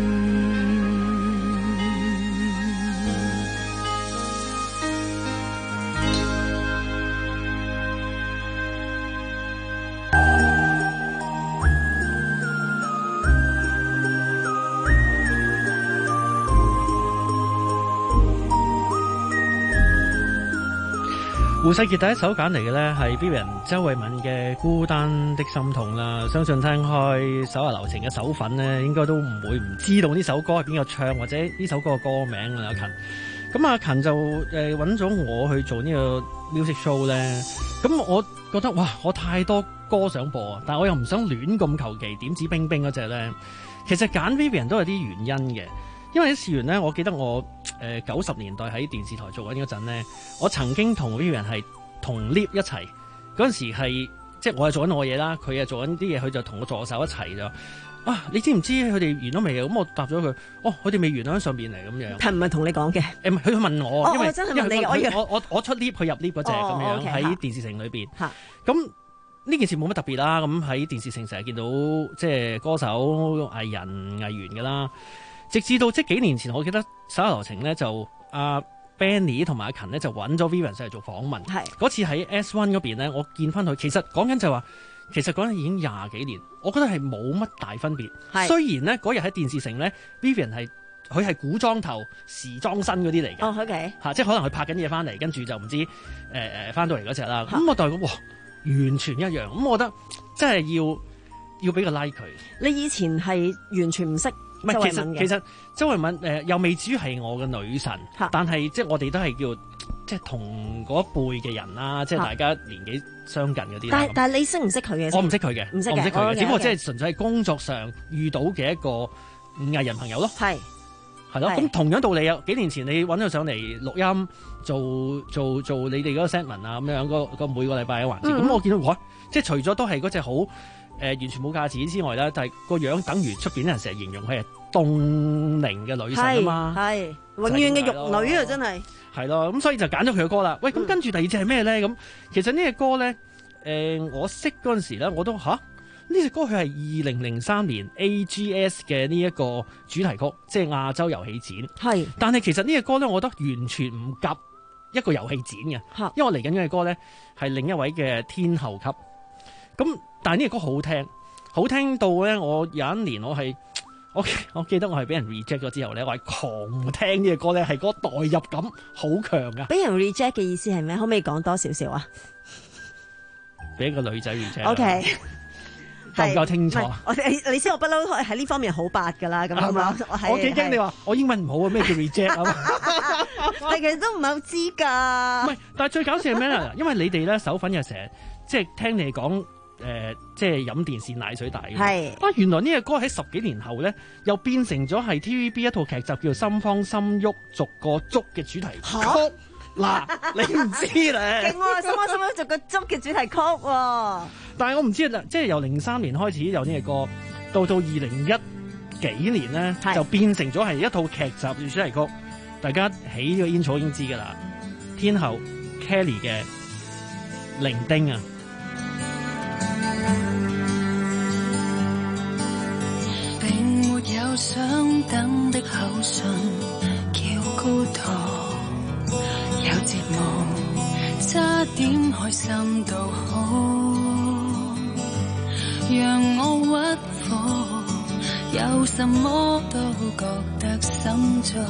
胡世傑第一首揀嚟嘅呢係 Vivian 周慧敏嘅《孤單的心痛》啦，相信聽開手下留情嘅手粉呢，應該都唔會唔知道呢首歌係邊個唱，或者呢首歌嘅歌名啊。阿勤，咁阿勤就誒揾咗我去做呢個 music show 呢。咁我覺得哇，我太多歌想播啊，但係我又唔想亂咁求其點指兵兵嗰隻呢。其實揀 Vivian 都有啲原因嘅。因為啲事緣咧，我記得我誒九十年代喺電視台做緊嗰陣咧，我曾經同 Vivian 係同 lift 一齊嗰陣時係，即係我係做緊我嘢啦，佢係做緊啲嘢，佢就同我助手一齊就啊，你知唔知佢哋完咗未啊？咁我答咗佢，哦，佢哋未完喺上邊嚟咁樣。 係唔係同你講嘅？ 誒唔係，佢問我， 哦、 因為我真係問你，我我我我出 lift 去入 lift 嗰隻咁樣喺、哦 okay, 電視城裏邊。 嚇咁呢件事冇乜特別啦。咁喺電視城成日見到即係歌手、藝人、藝員㗎啦。直至到即係幾年前，我記得手下留情咧，就阿、啊、Benny 同埋阿勤咧就揾咗 Vivian 上嚟做訪問。係嗰次喺 S 一 嗰邊咧，我見翻佢，其實講緊就話，其實講緊已經廿幾年，我覺得係冇乜大分別。雖然咧嗰日喺電視城咧 ，Vivian 係佢係古裝頭、時裝身嗰啲嚟嘅。 哦 ，OK 嚇，即係可能佢拍緊嘢翻嚟，跟住就唔知誒誒翻到嚟嗰隻啦。咁我代講哇，完全一樣。咁我覺得真係要要俾個 like 佢。 你以前係完全唔識。 唔係，其實其實周慧敏誒、呃、又未至於係我嘅女神，但係即係我哋都係叫即係同嗰一輩嘅人啦，即係大家年紀相近嗰啲。但係但係你識唔識佢嘅？我唔識佢嘅，唔識嘅，我唔識佢嘅，只不過即係純粹係工作上遇到嘅一個藝人朋友咯。係係咯，咁同樣道理啊！幾年前你揾佢上嚟錄音，做做做你哋嗰個 segment 啊咁樣，嗰個每個禮拜嘅環節。咁、嗯、我見到哇，即係除咗都係嗰隻好。誒、呃、完全冇價錢之外咧，但係個樣等於出邊啲人成日形容佢係凍齡嘅女神啊嘛， 係永遠嘅玉女啊，真係係咯，咁所以就揀咗佢嘅歌啦。喂，咁跟住第二隻係咩咧？咁其實呢隻歌咧，誒、呃、我識嗰陣時咧，我都吓呢隻歌佢係二零零三年 A G S 嘅呢一個主題曲，即係亞洲遊戲展。係，但係其實呢隻歌咧，我覺得完全唔夾一個遊戲展嘅，因為我嚟緊嘅歌咧係另一位嘅天后級。咁但係呢隻歌好聽，好聽到咧，我有一年我係我我記得我係俾人 reject 咗之後咧，我係狂聽呢個歌咧，係嗰個代入感好強噶。 俾人 reject 嘅意思係咩？可唔可以講多少少啊？ 俾個女仔 reject。 O K。 夠唔夠清楚？ 我你你知我不嬲喺呢方面好白噶啦，咁係嘛？ 我幾驚你話我英文唔好啊？咩叫 reject 啊？ 但其實都唔係好知㗎。 唔係，但係最搞笑係咩咧？因為你哋咧手粉又成日即係聽你講誒、呃，即係飲電線奶水大嘅。係啊，原來呢個歌喺十幾年後咧，又變成咗係 T V B 一套劇集叫做《心慌心喐逐個捉》嘅主題曲。嗱，你唔知咧， 勁喎！心慌心喐逐個捉嘅主題曲喎。 但係我唔知啦，即係由零三年開始有呢個歌，到到二零一幾年咧，就變成咗係一套劇集嘅主題曲。大家起呢個煙草已經知㗎啦，天后 Kelly 嘅伶仃啊。 並沒有想等的口信叫高堂，有節目差點開心到好。讓我屈服，有什麼都覺得心足，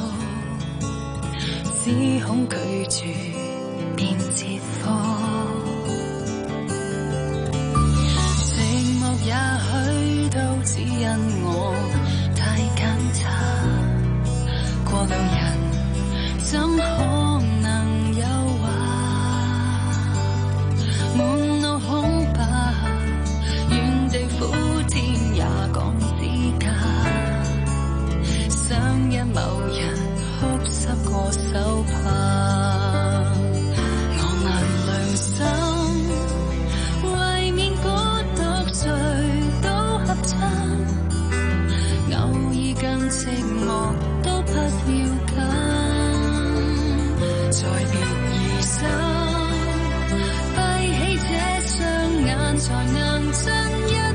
只恐拒絕變折課。寂寞也許都只因我太揀擇，過兩人怎可能有話，滿腦恐怕地苦天也講資格，想因某人哭濕過手帕，我眼良心為免孤獨誰都合襯，偶爾更寂寞都不要緊，再別疑心閉起這雙眼才能真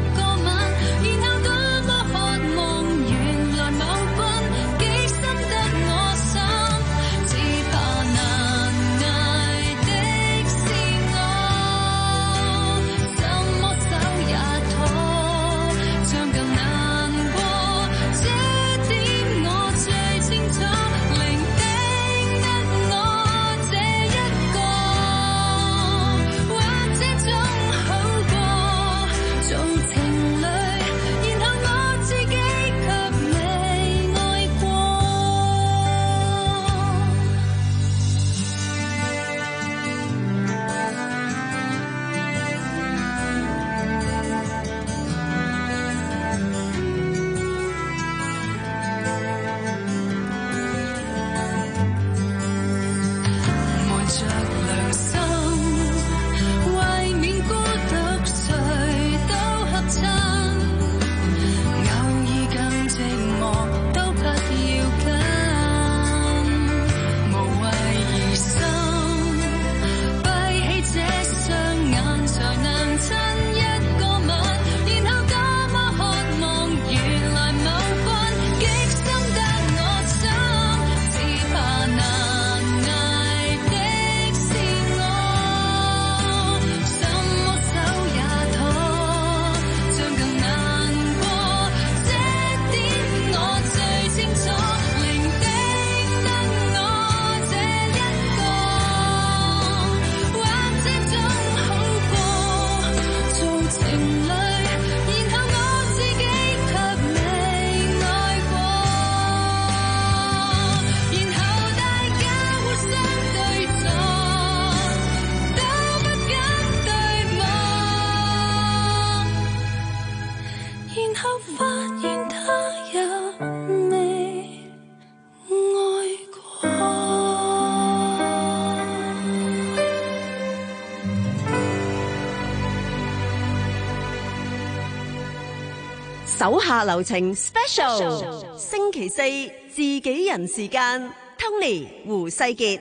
手下留情 Special， 星期四自己人時間 ，Tony 胡世傑。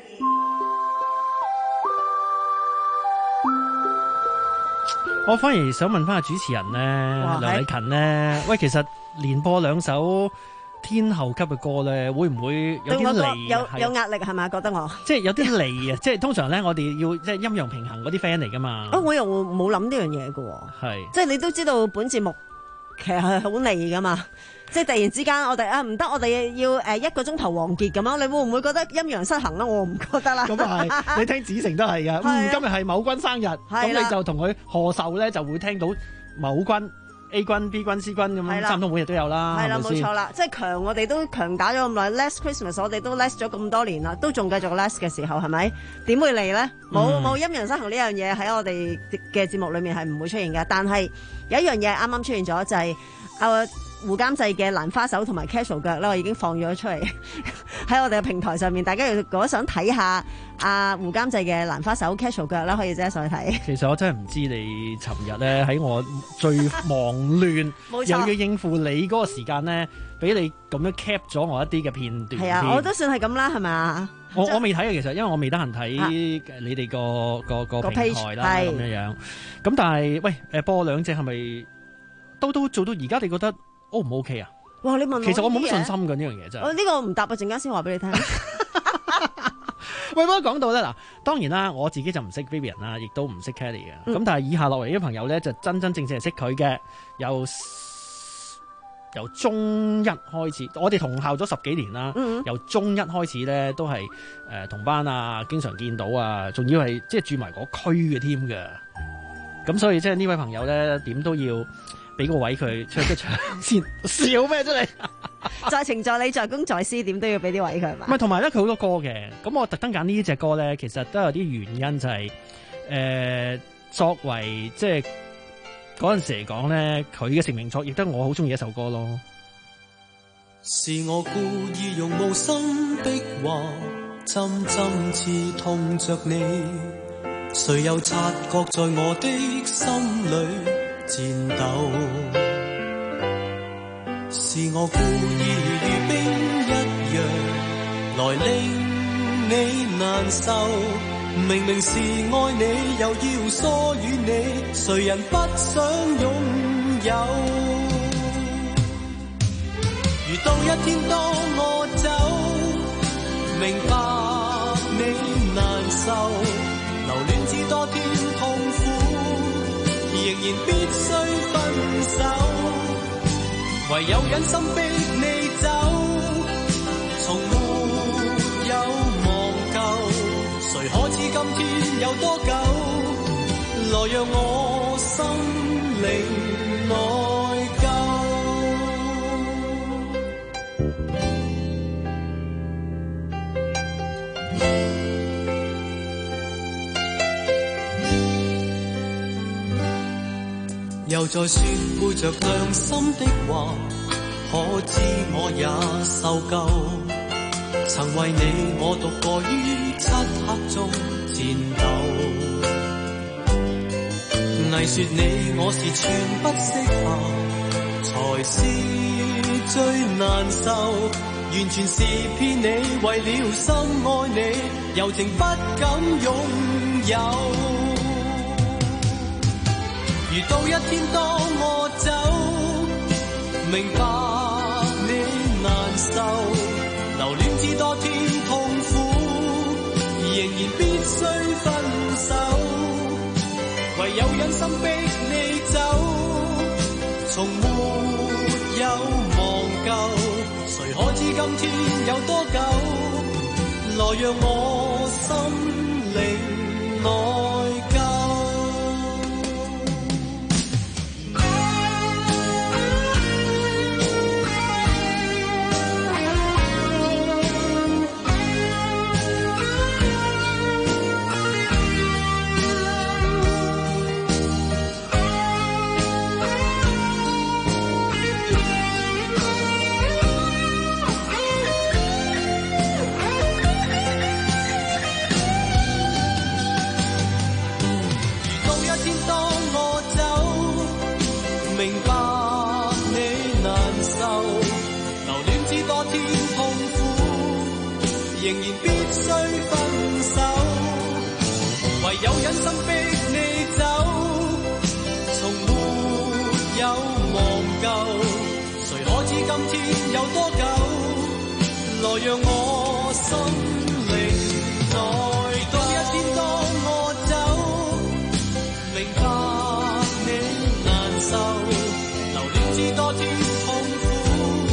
我反而想問翻下主持人咧，梁禮勤咧，喂，其實連播兩首天后級嘅歌咧，會唔會有啲離？ 有有壓力係咪？覺得我即係有啲離啊！即係通常咧，我哋要即係陰陽平衡嗰啲 friend 嚟噶嘛。 啊，我又冇諗呢樣嘢嘅喎。 係， 即係你都知道本節目其實係好離噶嘛。 即係突然之間我哋啊唔得，我哋要誒一個鐘頭王傑咁樣，你會唔會覺得陰陽失衡咧？我唔覺得啦。 咁啊係，你聽子成都係嘅。嗯，今日係某君生日，咁你就同佢賀壽咧，就會聽到某君。A 君、B 君、C 君咁樣，差唔多每日都有啦。 係啦，冇錯啦，即係強我哋都強打咗咁耐 ，Last Christmas 我哋都 last 咗咁多年啦，都仲繼續 last 嘅時候，係咪？點會嚟咧？冇冇陰陽失衡呢樣嘢喺我哋嘅節目裏面係唔會出現嘅。但係有一樣嘢啱啱出現咗，就係、是、啊胡監製嘅蘭花手同埋 casual 腳咧，我已經放咗出嚟喺我哋嘅平台上面。大家如果想睇下阿胡監製嘅蘭花手 casual 腳咧，可以即刻上去睇。 其實我真係唔知你尋日咧喺我最忙亂，又要應付你嗰個時間咧，俾你咁樣 cap 咗我一啲嘅片段。 係啊，我都算係咁啦，係咪啊？ 我我未睇啊，其實因為我未得閒睇你哋個個個平台啦，咁樣樣。咁但係喂誒播兩隻係咪都都做到而家？你覺得O 唔 OK 啊？ 哇！你問我， 其實我冇乜信心嘅呢樣嘢真係。 我呢個唔答啊，陣間先話俾你聽。 喂，不過講到咧嗱，當然啦，我自己就唔識 Vivian 啦，亦都唔識 Kelly 嘅。咁、嗯、但係以下落嚟啲朋友咧，就真真正正係識佢嘅，由由中一開始，我哋同校咗十幾年啦。嗯嗯由中一開始咧，都係誒、呃、同班啊，經常見到啊，仲要係即係住埋嗰區嘅添嘅。咁所以即係呢位朋友咧，點都要俾個位佢出一場先。笑咩真係？ 在情在理在公在私，點都要俾啲位佢係嘛？ 唔係，同埋咧佢好多歌嘅，咁我特登揀呢隻歌咧，其實都有啲原因，就係、是、誒、呃、作為即係嗰陣時嚟講咧，佢嘅成名作亦都我好中意一首歌咯。 是我故意用無心的話，針針刺痛着你，誰又察覺在我的心裏顫抖？是我故意如冰一樣來令你難受，明明是愛你又要疏遠你，誰人不想擁有？如到一天當我走，明白你難受，留戀只多添痛苦，仍然必須分手。唯有忍心逼你走，從沒有忘舊，誰可知今天有多久？來讓我心靈內疚，又再說背着良心的話，可知我也受夠，曾為你我獨個於漆黑中戰鬥，偽說你我是全不適合，才是最難受，完全是騙你，為了深愛你，柔情不敢擁有。如到一天當我走，明白你難受，留戀只多添痛苦，仍然必須分手，唯有忍心逼你走，從沒有忘舊，誰可知今天有多久？來讓我心靈內疚。仍然必須分手，唯有忍心逼你走，從沒有忘舊，誰可知今天有多久？來讓我心靈內到一天當我走，明白你難受，留戀只多添痛苦。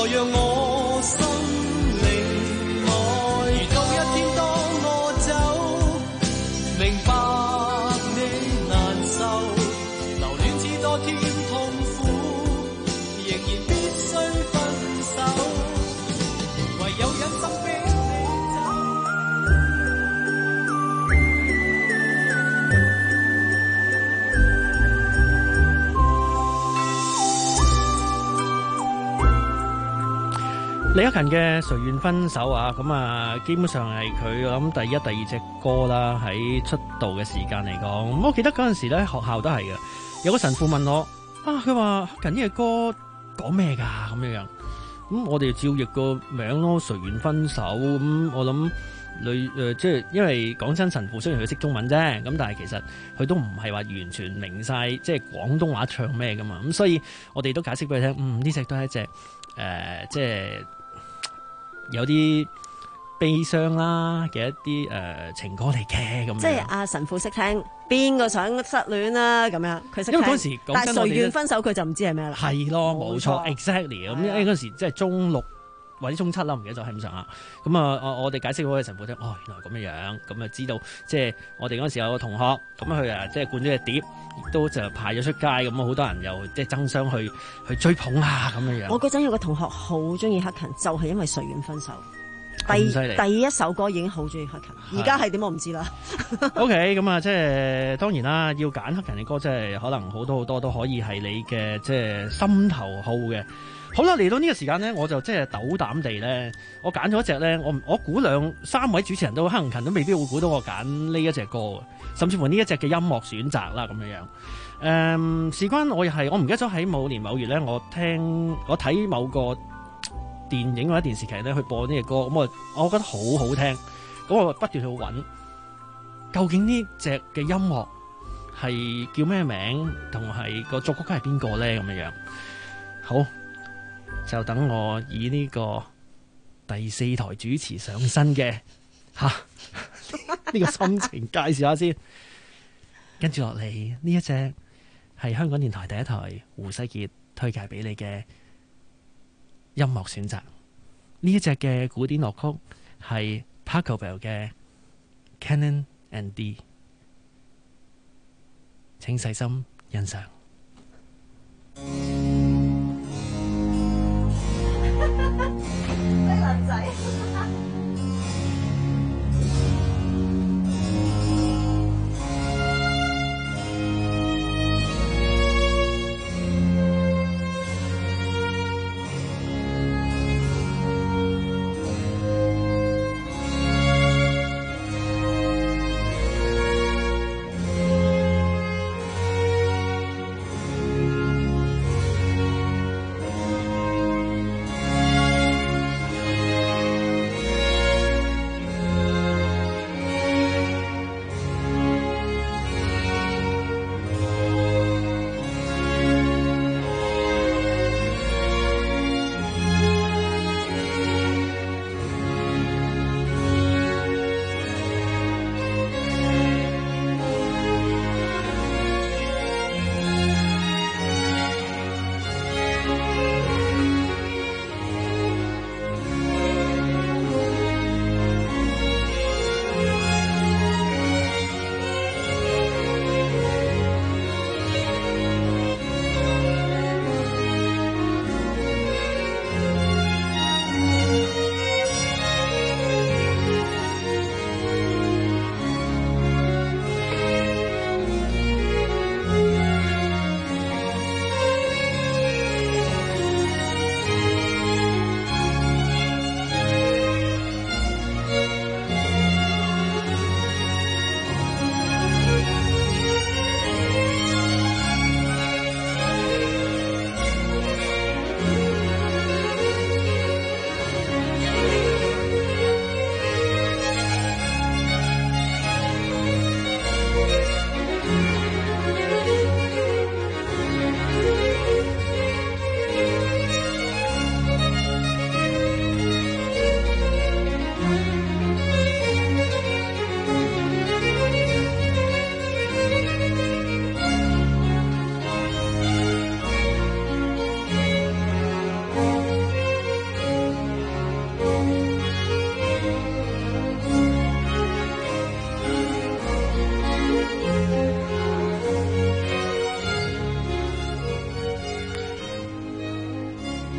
來讓我心靈愛。如到一天當我走，明白你難受，留戀只多添痛苦，仍然必須分手，唯有忍心逼你走。 李克勤嘅《誰願分手》啊，咁啊，基本上係佢我諗第一、第二隻歌啦，喺出道嘅時間嚟講。咁我記得嗰陣時咧，學校都係嘅。有個神父問我啊，佢話克勤呢隻歌講咩㗎？咁樣樣，咁我哋照譯個名咯，《誰願分手》。咁我諗女誒，即係因為講真，神父雖然佢識中文啫，咁但係其實佢都唔係話完全明晒，即係廣東話唱咩㗎嘛。咁所以我哋都解釋俾佢聽，嗯，呢隻都係一隻誒、呃，即係。有啲悲傷啦嘅一啲誒、呃、情歌嚟嘅咁， 即係阿神父識聽，邊個想失戀啊咁樣，佢識聽。因為嗰時但係誰願分手，佢就唔知係咩啦。係咯，冇錯 ，exactly 咁。因為嗰時即係中六或者中七啦，唔記得咗係咁上下。咁啊，我我哋解釋俾神父聽，哦，原來咁樣樣，咁啊知道即係我哋嗰時有個同學，咁佢啊即係灌咗隻碟，亦都就派咗出街，咁啊好多人又即係爭相去去追捧啊咁樣樣。我嗰陣有個同學好中意克勤，就係、是、因為誰願分手。第第一首歌已經好中意克勤，而家係點我唔知啦。OK， 咁啊，即係當然啦，要揀克勤嘅歌，即係可能好多好多都可以係你嘅即係心頭好嘅。好啦，嚟到呢個時間咧，我就即係斗膽地咧，我揀咗一隻咧，我我估兩三位主持人都克勤都未必會估到我揀呢一隻歌，甚至乎呢一隻嘅音樂選擇啦咁樣樣。誒、嗯，事關我又係我唔記得咗喺某年某月咧，我聽我睇某個電影或者電視劇咧去播呢隻歌，咁我我覺得好好聽，咁我不斷去揾究竟呢隻嘅音樂係叫咩名，同係個作曲家係邊個咧咁樣樣。好，就等我以呢個第四台主持上身嘅吓呢個心情介紹下先，跟住落嚟呢一隻係香港電台第一台胡世傑推介俾你嘅音樂選擇，呢一隻嘅古典樂曲係 Pachelbel 嘅 Canon and D， 請細心欣賞。 細路仔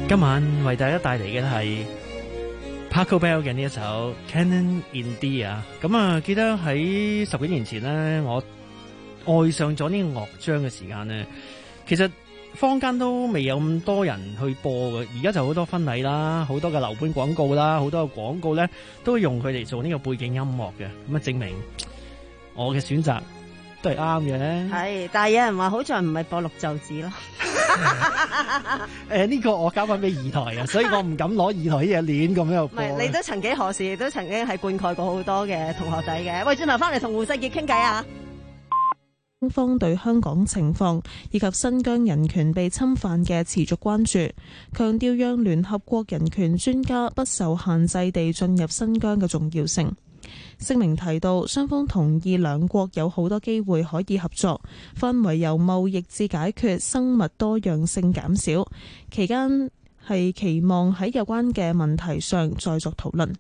今晚為大家帶嚟嘅係 Paco Bell 嘅呢一首 Canon in D 啊，咁啊記得喺十幾年前咧，我愛上咗呢個樂章嘅時間咧，其實坊間都未有咁多人去播嘅，而家就好多婚禮啦，好多嘅樓盤廣告啦，好多嘅廣告咧都會用佢嚟做呢個背景音樂嘅，咁啊證明我嘅選擇都係啱嘅咧。係，但係有人話好在唔係播綠袖子咯。誒，呢個我交翻俾二台啊，所以我唔敢攞二台啲嘢亂咁樣播。唔係，你都曾幾何時亦都曾經係灌溉過好多嘅同學仔嘅。喂，轉頭翻嚟同胡世傑傾偈啊！ 中方對香港情況以及新疆人權被侵犯嘅持續關注，強調讓聯合國人權專家不受限制地進入新疆嘅重要性。聲明提到，雙方同意兩國有好多機會可以合作，範圍由貿易至解決生物多樣性減少。期間係期望喺有關嘅問題上再作討論。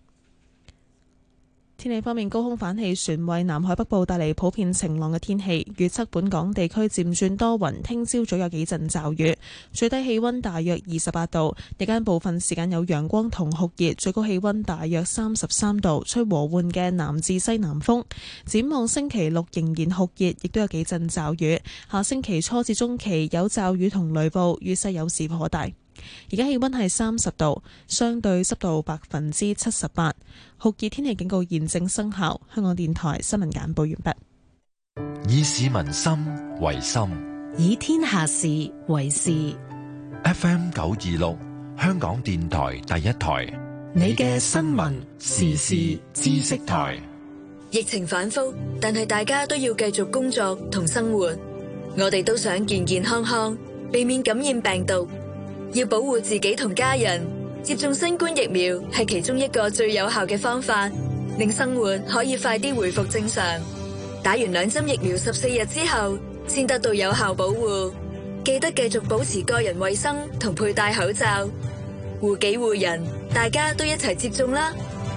天氣方面，高空反氣旋為南海北部帶嚟普遍晴朗嘅天氣，預測本港地區漸轉多雲，聽朝早有幾陣驟雨，最低氣溫大約二十八度，日間部分時間有陽光同酷熱，最高氣溫大約三十三度，吹和緩嘅南至西南風。展望星期六仍然酷熱，亦都有幾陣驟雨，下星期初至中期有驟雨同雷暴，雨勢有時頗大。而家氣溫係三十度，相對濕度百分之七十八，酷熱天氣警告現正生效。香港電台新聞簡報完畢。 以市民心為心， 以天下事為事。 F M 九二六，香港電台第一台， 你嘅新聞時事知識台。 疫情反覆，但係大家都要繼續工作同生活，我哋都想健健康康，避免感染病毒。要保護自己同家人，接種新冠疫苗係其中一個最有效嘅方法，令生活可以快啲回復正常。打完兩針疫苗十四日之後，先得到有效保護。記得繼續保持個人衛生同佩戴口罩，護己護人，大家都一齊接種啦！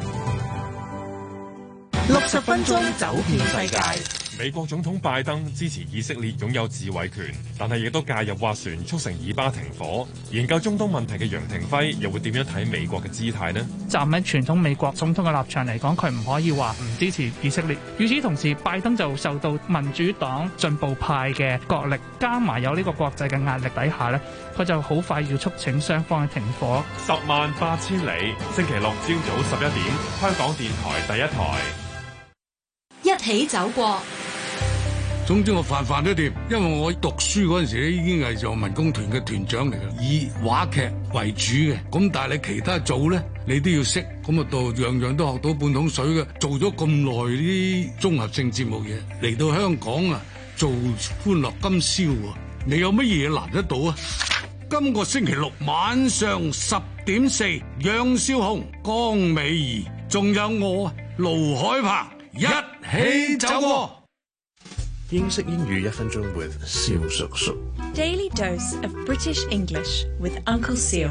六十分鐘走遍世界。 美國總統拜登支持以色列擁有自衛權，但係亦都介入斡旋促成以巴停火。研究中東問題嘅楊廷輝又會點樣睇美國嘅姿態呢？ 站喺傳統美國總統嘅立場嚟講，佢唔可以話唔支持以色列。與此同時，拜登就受到民主黨進步派嘅角力，加埋有呢個國際嘅壓力底下呢，佢就好快要促請雙方嘅停火。 十萬八千里，星期六朝早十一點，香港電台第一台， 一起走過。 總之我飯飯都掂，因為我讀書嗰陣時咧已經係做民工團嘅團長嚟嘅，以話劇為主嘅。咁但係你其他組咧，你都要識，咁啊到樣樣都學到半桶水嘅。做咗咁耐啲綜合性節目嘢，嚟到香港啊做歡樂今宵啊，你有乜嘢難得到啊？今個星期六晚上十點四，楊少紅、江美儀，仲有我盧海鵬一起走過。 英式英語一分鐘 with 蕭叔叔。 Daily dose of British English with Uncle Seal。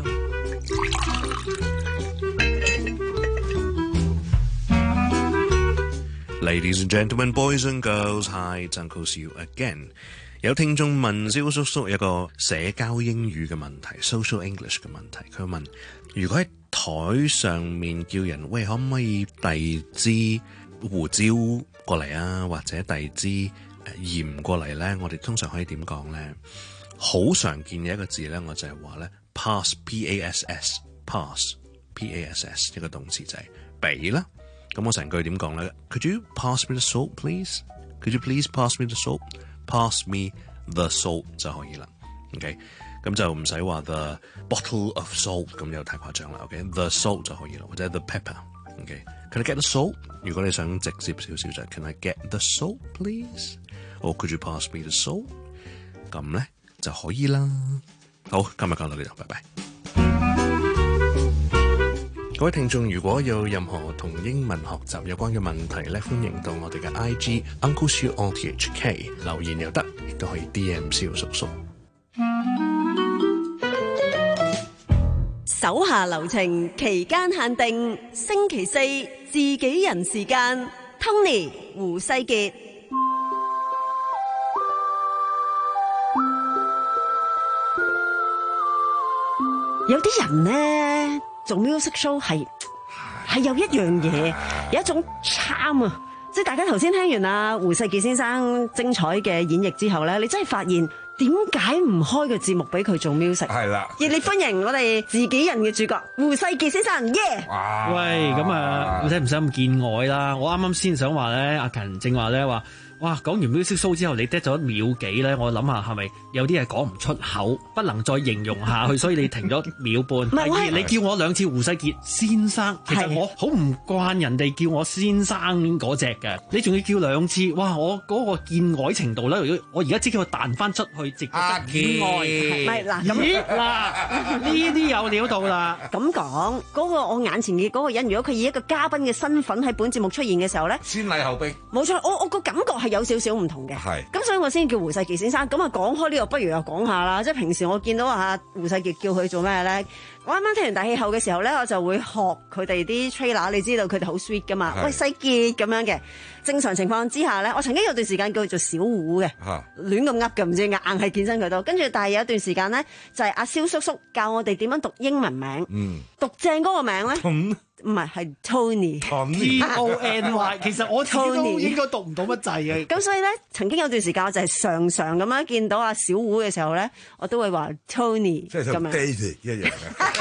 Ladies and gentlemen, boys and girls, hi, it's Uncle Seal again。有聽眾問蕭叔叔有個社交英語嘅問題 ，social English 嘅問題。佢問：如果喺台上面叫人喂，可唔可以遞支胡椒過嚟啊？或者遞支鹽過嚟咧，我哋通常可以點講咧？好常見嘅一個字咧，我就係話咧 pass p a s s pass p a s s 一個動詞就係俾啦。咁我成句點講咧 ？Could you pass me the salt, please? Could you please pass me the salt? Pass me the salt 就可以啦。OK， 咁就唔使話 the bottle of salt 咁又太誇張啦。OK，the salt 就可以啦，或者 the pepper。OK，Can I get the salt？ 如果你想直接少少就係 Can I get the salt, please？Or could you pass me the salt？ 咁咧就可以啦。好，今日講到呢度，拜拜。各位聽眾，如果有任何同英文學習有關嘅問題咧，歡迎到我哋嘅 I G Uncle Siu O T H K 留言又得，亦都可以 D M 蕭叔叔。 手下留情，期間限定，星期四自己人時間 ，Tony 胡世傑。 有啲人咧做 music show 係係有一樣嘢，有一種 charm 啊！即係大家頭先聽完阿胡世傑先生精彩嘅演繹之後咧，你真係發現點解唔開個節目俾佢做 music？ 係啦， 熱烈歡迎我哋自己人嘅主角胡世傑先生，耶、yeah! 哇！喂，咁啊，你使唔使咁見外啦？我啱啱先想話咧，阿勤正話咧話。哇！講完 music show 之後，你得咗秒幾咧？我諗下係咪有啲嘢講唔出口，不能再形容下去，所以你停咗秒半。第二，你叫我兩次胡世傑先生，其實我好唔慣人哋叫我先生嗰隻嘅，你仲要叫兩次，哇！我嗰個見外程度咧，我而家即刻彈翻出去，直覺得見外。 唔係嗱， 咁嗱呢啲有料到啦。 咁講嗰個我眼前嘅嗰個人，如果佢以一個嘉賓嘅身份喺本節目出現嘅時候咧， 先禮後兵。冇錯，我我個感覺係有少少唔同嘅，咁所以我先叫胡世傑先生。咁啊講開呢個，不如又講下啦。即係平時我見到啊胡世傑叫佢做咩咧？我啱啱聽完大氣候嘅時候咧，我就會學佢哋啲 trailer， 你知道佢哋好 sweet 噶嘛？喂，世傑咁樣嘅。正常情況之下咧，我曾經有段時間叫佢做小胡嘅，亂咁噏嘅，唔知硬係見真佢都。跟住但係有一段時間咧，就係阿蕭叔叔教我哋點樣讀英文名，嗯、讀正嗰個名咧。唔係，係 Tony，T O N Y。其實我自己都應該讀唔到乜滯嘅。 咁所以咧，曾經有段時間我就係常常咁樣見到阿小胡嘅時候咧，我都會話 Tony 咁樣。即係同 David 一樣嘅。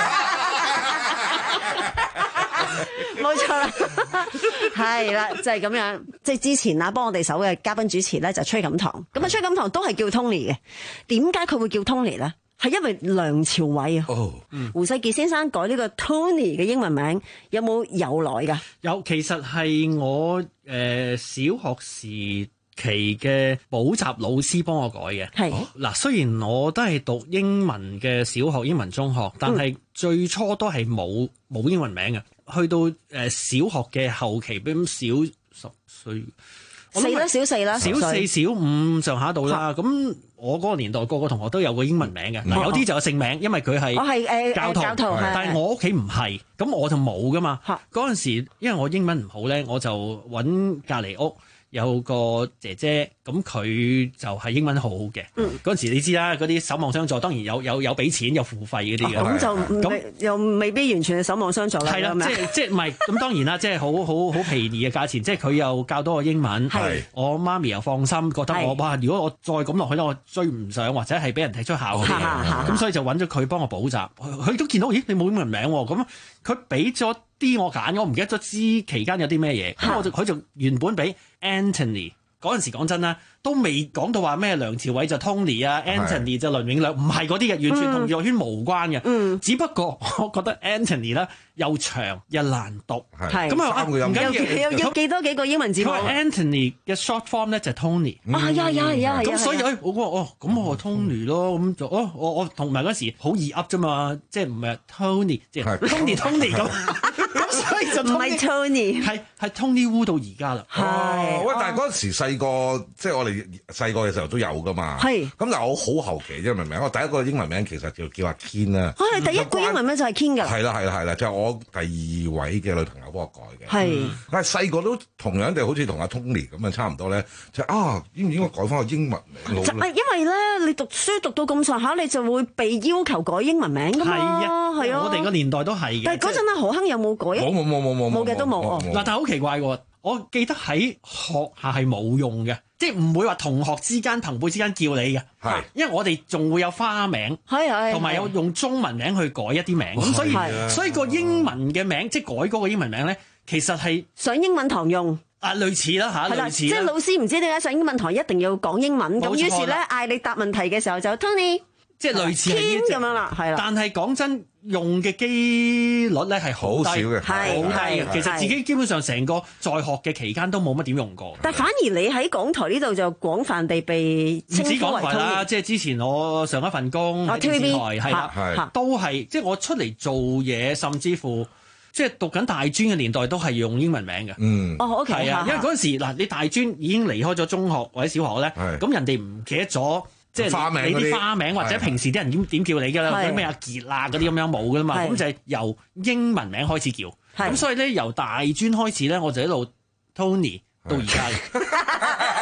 冇錯啦，係啦，就係、是、咁樣。即係之前啊，幫我哋手嘅嘉賓主持咧就係崔錦棠。咁啊，崔錦棠都係叫 Tony 嘅。點解佢會叫 Tony 咧？係因為梁朝偉啊，哦嗯、胡世傑先生改呢個 Tony 嘅英文名，有冇由來㗎？ 有，其實係我誒、呃、小學時期嘅補習老師幫我改嘅。係嗱、哦，雖然我都係讀英文嘅小學、英文中學，但係最初都係冇冇英文名嘅。去到誒、呃、小學嘅後期，比咁小十歲。 四啦，小四啦， 小四小五上下度啦。咁我嗰個年代個個同學都有個英文名嘅，嗱、嗯、有啲就有姓名，因為佢係我係誒教徒，教徒但係我屋企唔係，咁我就冇噶嘛。嗰陣時，因為我英文唔好咧，我就揾隔離屋有個姐姐，咁佢就係英文好好嘅。嗰、嗯、陣時你知啦，嗰啲守望相助，當然有有有俾錢有付費嗰啲嘅。咁、啊、就咁又未必完全係守望相助啦。係啦， 即係即係唔係咁當然啦，即係好好好便宜嘅價錢，即係佢又教到我英文，我媽咪又放心，覺得我哇，如果我再咁落去咧，我追唔上，或者係俾人踢出校嘅，咁所以就揾咗佢幫我補習。佢都見到，咦，你冇英文名喎，咁佢俾咗啲我揀，我唔記得咗知期間有啲咩嘢，咁我就佢就原本俾 Anthony。嗰陣時講真啦，都未講到話咩梁朝偉就 Tony 啊 ，Anthony 就倫永亮，唔係嗰啲嘅，完全同娛樂圈無關嘅。嗯，只不過我覺得 Anthony 咧又長又難讀，係咁啊，唔緊要， 要要記多幾個英文字母。 Anthony 嘅 short form 咧就係 Tony。 啊呀呀呀！ 咁所以誒，我話哦，咁我 Tony 咯，咁就哦，我我同埋嗰時好易噏啫嘛，即係唔係 Tony，即係 Tony Tony 咁。所以就唔係 Tony， 係係 Tony Wu 到而家啦。 係，喂！但係嗰陣時細個，即係我哋細個嘅時候都有噶嘛。係。咁但係我好後期啫，明唔明？我第一個英文名其實就叫阿 Ken 啦。 我係第一個英文名就係 Ken 㗎。 係啦係啦係啦，就係我第二位嘅女朋友幫我改嘅。 係。 但係細個都同樣地好似同阿 Tony 咁啊，差唔多咧，就啊應唔應該改翻個英文名？ 就係因為咧，你讀書讀到咁上下，你就會被要求改英文名㗎嘛。係啊，係啊。 我哋個年代都係嘅。 但係嗰陣阿何鏗有冇改啊？ 冇冇冇冇冇冇嘅都冇。 嗱，但係好奇怪喎，我記得喺學校係冇用嘅，即係唔會話同學之間、朋輩之間叫你嘅，係，因為我哋仲會有花名，係係，同埋有用中文名去改一啲名，咁所以所以個英文嘅名，即係改嗰個英文名咧，其實係上英文堂用啊，類似啦嚇，類似， 即係老師唔知點解上英文堂一定要講英文，咁於是咧嗌你答問題嘅時候就 Tony。 即係類似係咁樣啦，係啦。 但係講真，用嘅機率咧係好低嘅，好低嘅。其實自己基本上成個在學嘅期間都冇乜點用過。 但係反而你喺港台呢度就廣泛地被稱呼為 Tony。唔止港台啦， 即係之前我上一份工喺電視台係啦，都係即係我出嚟做嘢，甚至乎即係讀緊大專嘅年代都係用英文名嘅。 嗯， 哦，OK， 係啊，因為嗰陣時嗱，你大專已經離開咗中學或者小學咧，咁人哋唔記得咗。即係你啲花名或者平時啲人點點叫你㗎啦，嗰啲咩阿傑啊嗰啲咁樣冇㗎嘛，咁就係由英文名開始叫，咁所以咧由大專開始咧我就一路 Tony 到而家。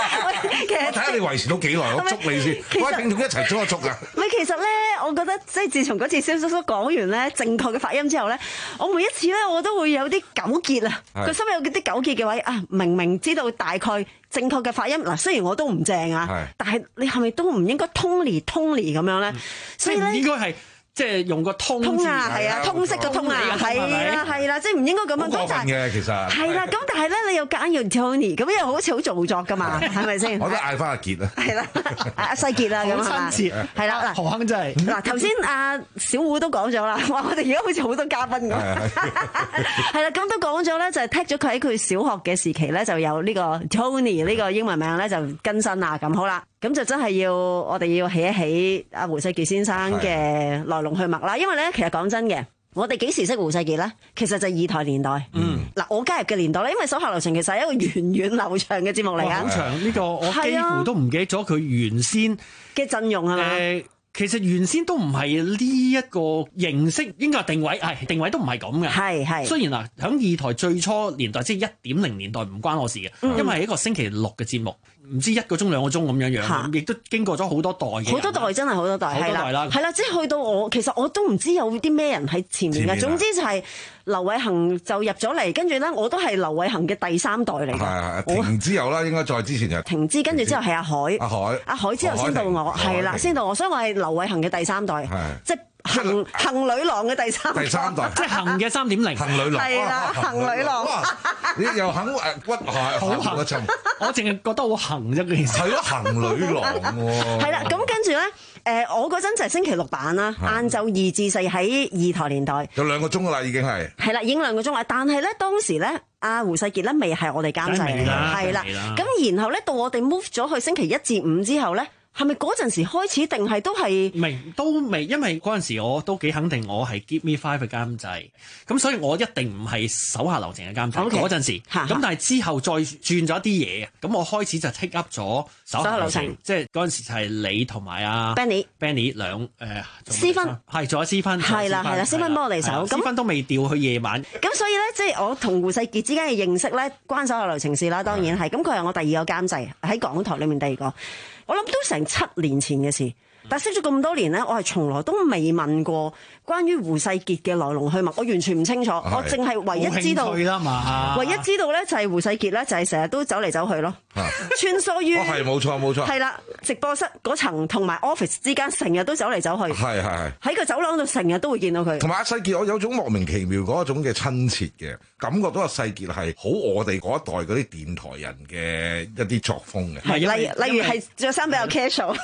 我睇下你維持到幾耐，我捉你先。我喺聽眾一齊捉一捉㗎。 唔係，其實咧，我覺得即係自從嗰次蕭叔叔講完咧正確嘅發音之後咧，我每一次咧我都會有啲糾結啊，個心有啲糾結嘅位啊，明明知道大概正確嘅發音嗱，雖然我都唔正啊，但係你係咪都唔應該 Tony Tony 咁樣咧？所以咧應該係。即係用個通通啊，係啊，通識個通啊，係啦，係啦，即係唔應該咁樣講就係嘅，其實係啦。咁但係咧，你又揀用 Tony，咁又好似好做作噶嘛，係咪先？ 我都嗌翻阿傑啊，係啦，阿細傑啊，咁啊， 親切係啦。嗱， 何亨真係嗱，頭先阿小胡都講咗啦，哇！我哋而家好似好多嘉賓咁，係啦，咁都講咗咧，就係踢咗佢喺佢小學嘅時期咧，就有呢個 Tony 呢個英文名咧就更新啦，咁好啦。咁就真係要我哋要起一起阿胡世傑先生嘅來龍去脈啦，因為咧其實講真嘅，我哋幾時識胡世傑咧？其實就係二台年代。嗯，嗱我加入嘅年代咧，因為手下留情其實係一個源遠流長嘅節目嚟㗎。 好長呢個我幾乎都唔記得咗佢原先嘅陣容係嘛？ 誒，其實原先都唔係呢一個形式，應該係定位係定位都唔係咁嘅。 係係。雖然嗱，響二台最初年代，即係一點零年代唔關我事嘅，因為係一個星期六嘅節目。唔知一個鐘兩個鐘咁樣樣，亦都經過咗好多代嘅。 好多代真係好多代， 好多代啦。 係啦，即係去到我，其實我都唔知有啲咩人喺前面嘅。總之就係劉偉恒就入咗嚟，跟住咧我都係劉偉恒嘅第三代嚟嘅。 係係，停之後啦，應該再之前就停之，跟住之後係阿海。 阿海。 阿海之後先到我，係啦，先到我，所以我係劉偉恒嘅第三代。即係行行女郎嘅第三代。 第三代， 即係行嘅三點零。 行女郎。 係啦，行女郎。 你又肯誒屈係好行嘅陣， 我淨係覺得好行啫，其實係咯，行女郎喎。 係啦，咁跟住咧，誒我嗰陣就係星期六版啦，晏晝二至四喺二台年代， 有兩個鐘啦，已經係係啦，已經兩個鐘啦。但係咧當時咧，阿胡世傑咧未係我哋監製嚟嘅，係啦。咁然後咧到我哋 move 咗去星期一至五之後咧。係咪嗰陣時開始定係都係？ 未都未，因為嗰陣時我都幾肯定我係 Give Me Five 嘅監製，咁所以我一定唔係手下留情嘅監製嗰陣時。咁但係之後再轉咗一啲嘢，咁我開始就 take up 咗手下留情，即係嗰陣時就係你同埋阿 Benny Benny 兩誒私分係做咗私分， 係啦係啦，私分幫我哋手， 私分都未調去夜晚。 咁所以咧，即係我同胡世傑之間嘅認識咧，關手下留情事啦，當然係。咁佢係我第二個監製喺港台裏面第二個。我諗都成七年前嘅事，但係識咗咁多年咧，我係從來都未問過關於胡世傑嘅來龍去脈，我完全唔清楚，我淨係唯一知道，唯一知道咧就係胡世傑咧就係成日都走嚟走去咯，穿梭於係冇錯冇錯， 係啦，直播室嗰層同埋 office 之間成日都走嚟走去， 係係係喺個走廊度成日都會見到佢。 同埋阿世傑，我有種莫名其妙嗰種嘅親切嘅感覺，到阿世傑係好我哋嗰一代嗰啲電台人嘅一啲作風嘅， 例例如係着衫比較 casual。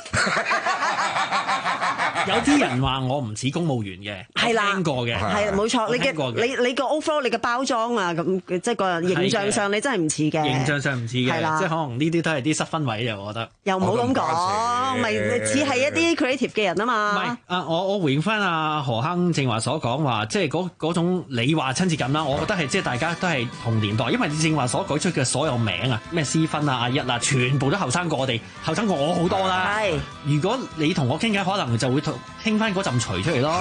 有啲人話我唔似公務員嘅，係啦，聽過嘅， 係冇錯。你嘅你你個 overall 你嘅包裝啊，咁即係個形象上你真係唔似嘅。 形象上唔似嘅，係啦，即係可能呢啲都係啲失分位嘅，我覺得。 又唔好咁講，咪似係一啲 creative 嘅人啊嘛。 唔係啊，我我回應翻阿何亨正話所講話，即係嗰嗰種你話親切感啦，我覺得係即係大家都係同年代，因為正話所舉出嘅所有名啊，咩私分啊、阿一啊，全部都後生過我哋，後生過我好多啦。係，如果你同我傾偈，可能就會傾翻嗰陣除出嚟咯。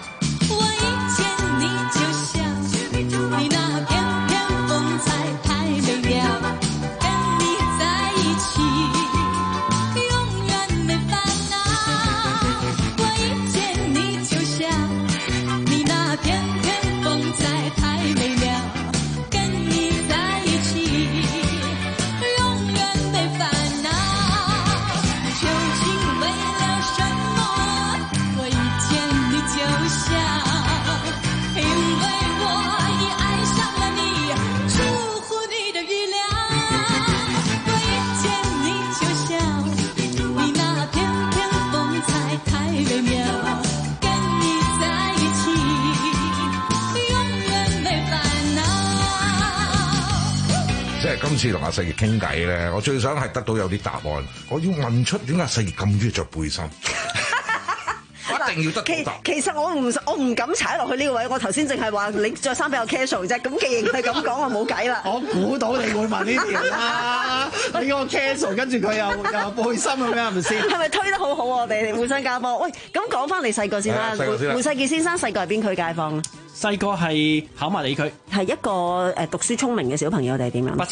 今次同阿世傑傾偈咧，我最想係得到有啲答案。我要問出點解阿世傑咁中意着背心，一定要得到答案。 其其實我唔我唔敢踩落去呢個位。我頭先淨係話你着衫比較 casual 啫。咁既然係咁講，我冇計啦。 我估到你會問呢條啦。你個 casual 跟住佢又又背心咁樣，係咪先？係咪推得好好啊？我哋互相交波。喂，咁講翻你細個先啦。胡世傑先生細個係邊區街坊？細個係跑馬地區， 係一個誒讀書聰明嘅小朋友定係點樣？ 不是，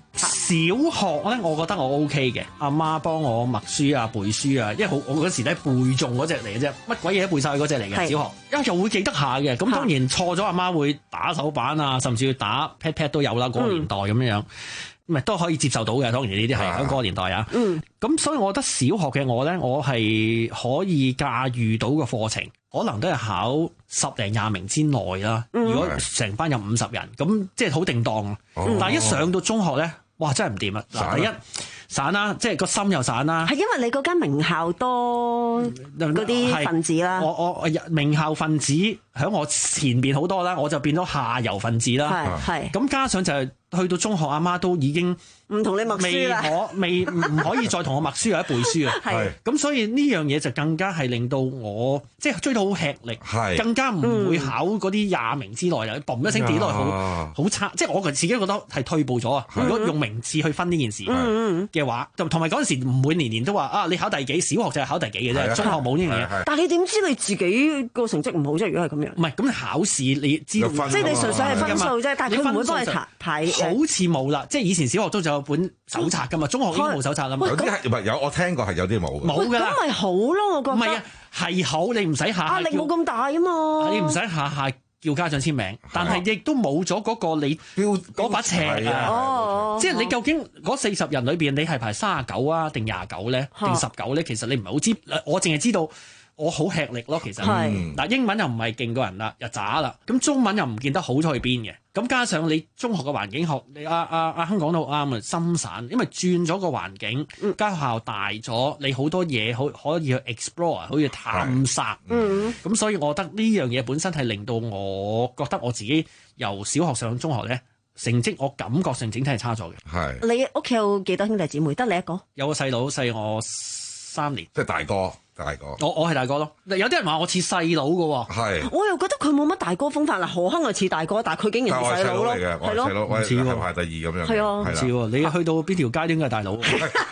小學咧，我覺得我 O K 嘅，阿媽幫我默書啊、背書啊，因為好我嗰時咧背誦嗰隻嚟嘅啫，乜鬼嘢都背晒嗰隻嚟嘅。小學，因為又會記得下嘅，咁當然錯咗，阿媽會打手板啊，甚至要打 pat pat 都有啦，嗰、那個年代咁樣樣。咪都可以接受到嘅，當然呢啲係喺嗰個年代啊。嗯，咁所以我覺得小學嘅我咧，我係可以駕馭到個課程，可能都係考十零廿名之內啦。嗯、如果成班有五十人，咁即係好定當啊。嗯、但係一上到中學咧，哇，真係唔掂啊！嗱，第一散啦，即係個心又散啦。係因為你嗰間名校多嗰啲分子啦。我我名校分子喺我前邊好多啦，我就變咗下游分子啦。係係。咁加上就係、是。去到中學，阿媽都已經唔同你默書啦，未可未唔可以再同我默書或者背書啊。係咁，所以呢樣嘢就更加係令到我即係追到好吃力，更加唔會考嗰啲廿名之內啊！嘣一聲跌落去好好差，即係我自己覺得係退步咗啊！如果用名次去分呢件事嘅話，就同埋嗰陣時唔會年年都話啊，你考第幾？小學就係考第幾嘅啫，中學冇呢樣嘢。但係你點知你自己個成績唔好啫？如果係咁樣，唔係咁考試你知道，即係你純粹係分數啫，但係佢唔會幫你睇。好似冇啦，即係以前小學都仲有本手冊噶嘛，中學已經冇手冊啦嘛。有啲係唔係有？我聽過係有啲冇。冇㗎啦。咁咪好咯，我覺得。唔係啊，係好，你唔使下下壓力冇咁大啊嘛。你唔使下下叫家長簽名，但係亦都冇咗嗰個你嗰把尺啊。哦。即係你究竟嗰四十人裏邊，你係排三十九啊，定廿九咧，定十九咧？其實你唔係好知，我淨係知道。我好吃力咯，其實嗱，英文又唔係勁過人啦，又渣啦，咁中文又唔見得好咗去邊嘅，咁加上你中學嘅環境學，你阿阿阿香講到啱啊，心散，因為轉咗個環境，間學校大咗，你好多嘢可可以去 explore，可以去探索，咁、嗯、所以我覺得呢樣嘢本身係令到我覺得我自己由小學上中學咧，成績我感覺上整體係差咗嘅。係你屋企有幾多兄弟姊妹？得你一個？有個細佬細我三年，即係大哥。大哥，我我係大哥咯。有啲人話我似細佬嘅，係我又覺得佢冇乜大哥風範啦。何鏗又似大哥，但係佢竟然係細佬咯，係咯，唔似喎，排第二咁樣，係啊，唔似喎。你去到邊條街都應該係大佬。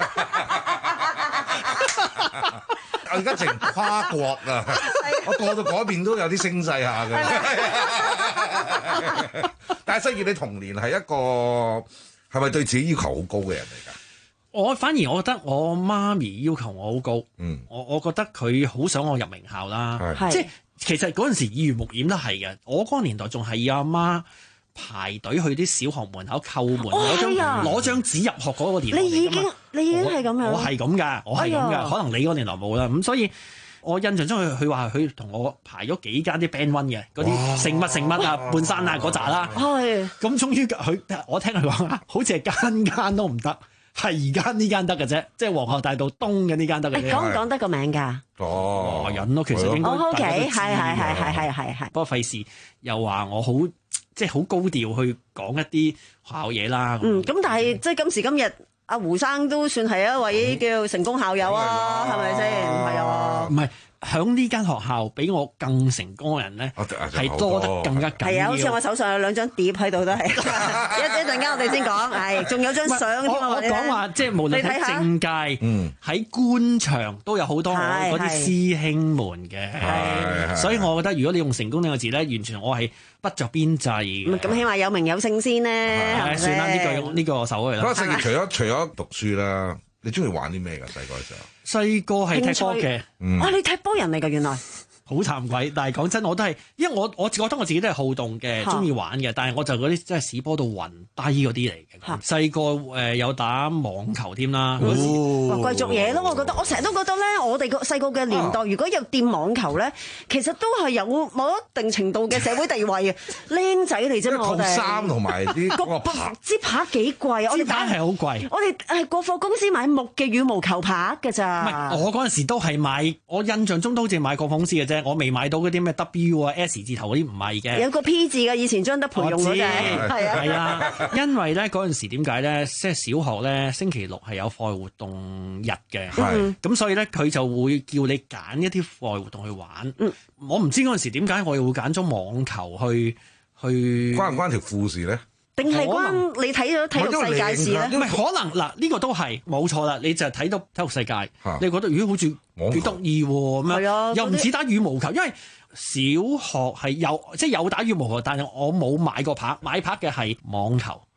我而家成跨國啊，我過到嗰邊都有啲聲勢下嘅。但係雖然你童年係一個係咪對自己要求好高嘅人嚟㗎？我反而我覺得我媽咪要求我好高，嗯，我我覺得佢好想我入名校啦，即係其實嗰陣時耳濡目染都係嘅。我嗰個年代仲係要阿媽排隊去啲小學門口叩門攞張攞張紙入學嗰個年代。你已經你已經係咁樣，我係咁㗎，我係咁㗎。可能你嗰年代冇啦，咁所以我印象中佢佢話佢同我排咗幾間啲 band one 嘅嗰啲成乜成乜啊半山啊嗰扎啦，係咁終於佢我聽佢講啊，好似係間間都唔得。係而家呢間得嘅啫，即係皇后大道東嘅呢間得嘅啫。講唔講得個名㗎？哦，華人咯，其實應該。O K，係係係係係係係。不過費事又話我好即係好高調去講一啲學校嘢啦。嗯，咁但係即係今時今日，阿胡生都算係一位叫成功校友啊，係咪先？唔係啊，唔係。響呢間學校比我更成功嘅人咧，係多得更加緊要。係啊，好似我手上有兩張碟喺度都係。一一陣間我哋先講，係仲有張相添啊！我講話即係無論喺政界，喺官場都有好多我嗰啲師兄們嘅。所以我覺得如果你用成功呢個字咧，完全我係不着邊際嘅。咁起碼有名有姓先咧。係算啦，呢個呢個我受佢啦。不過世傑除咗除咗讀書啦，你中意玩啲咩㗎？細個嘅時候。細個係踢波嘅，嗯、啊！你踢波人嚟㗎，原來好慚愧。但係講真，我都係，因為我我覺得我自己都係好動嘅，中意玩嘅。但係我就嗰啲真係屎波到暈低嗰啲嚟嘅。細個誒有打網球添啦，哇！貴族嘢咯，我覺得。我成日都覺得咧，我哋個細個嘅年代，如果有掂網球咧，其實都係有某一定程度嘅社會地位嘅。僆仔嚟啫嘛，我哋套衫同埋啲個拍支拍幾貴啊！我哋打係好貴。我哋係國貨公司買木嘅羽毛球拍㗎咋。唔係，我嗰陣時都係買，我印象中都好似買國貨公司嘅啫。我未買到嗰啲咩 W 啊 S 字頭嗰啲唔係嘅，有個 P 字嘅，以前張德培用嗰隻，係啊，係啊，因為咧嗰陣時點解咧，即係小學咧星期六係有課外活動日嘅，係咁所以咧佢就會叫你揀一啲課外活動去玩。嗯，我唔知嗰陣時點解我又會揀咗網球去去，關唔關條褲事咧？定係關你睇咗體育世界事咧？唔係可能嗱，呢個都係冇錯啦。你就睇到體育世界，你覺得如果好似幾得意喎咁樣，又唔似打羽毛球，因為小學係有即係有打羽毛球，但係我冇買過拍，買拍嘅係網球。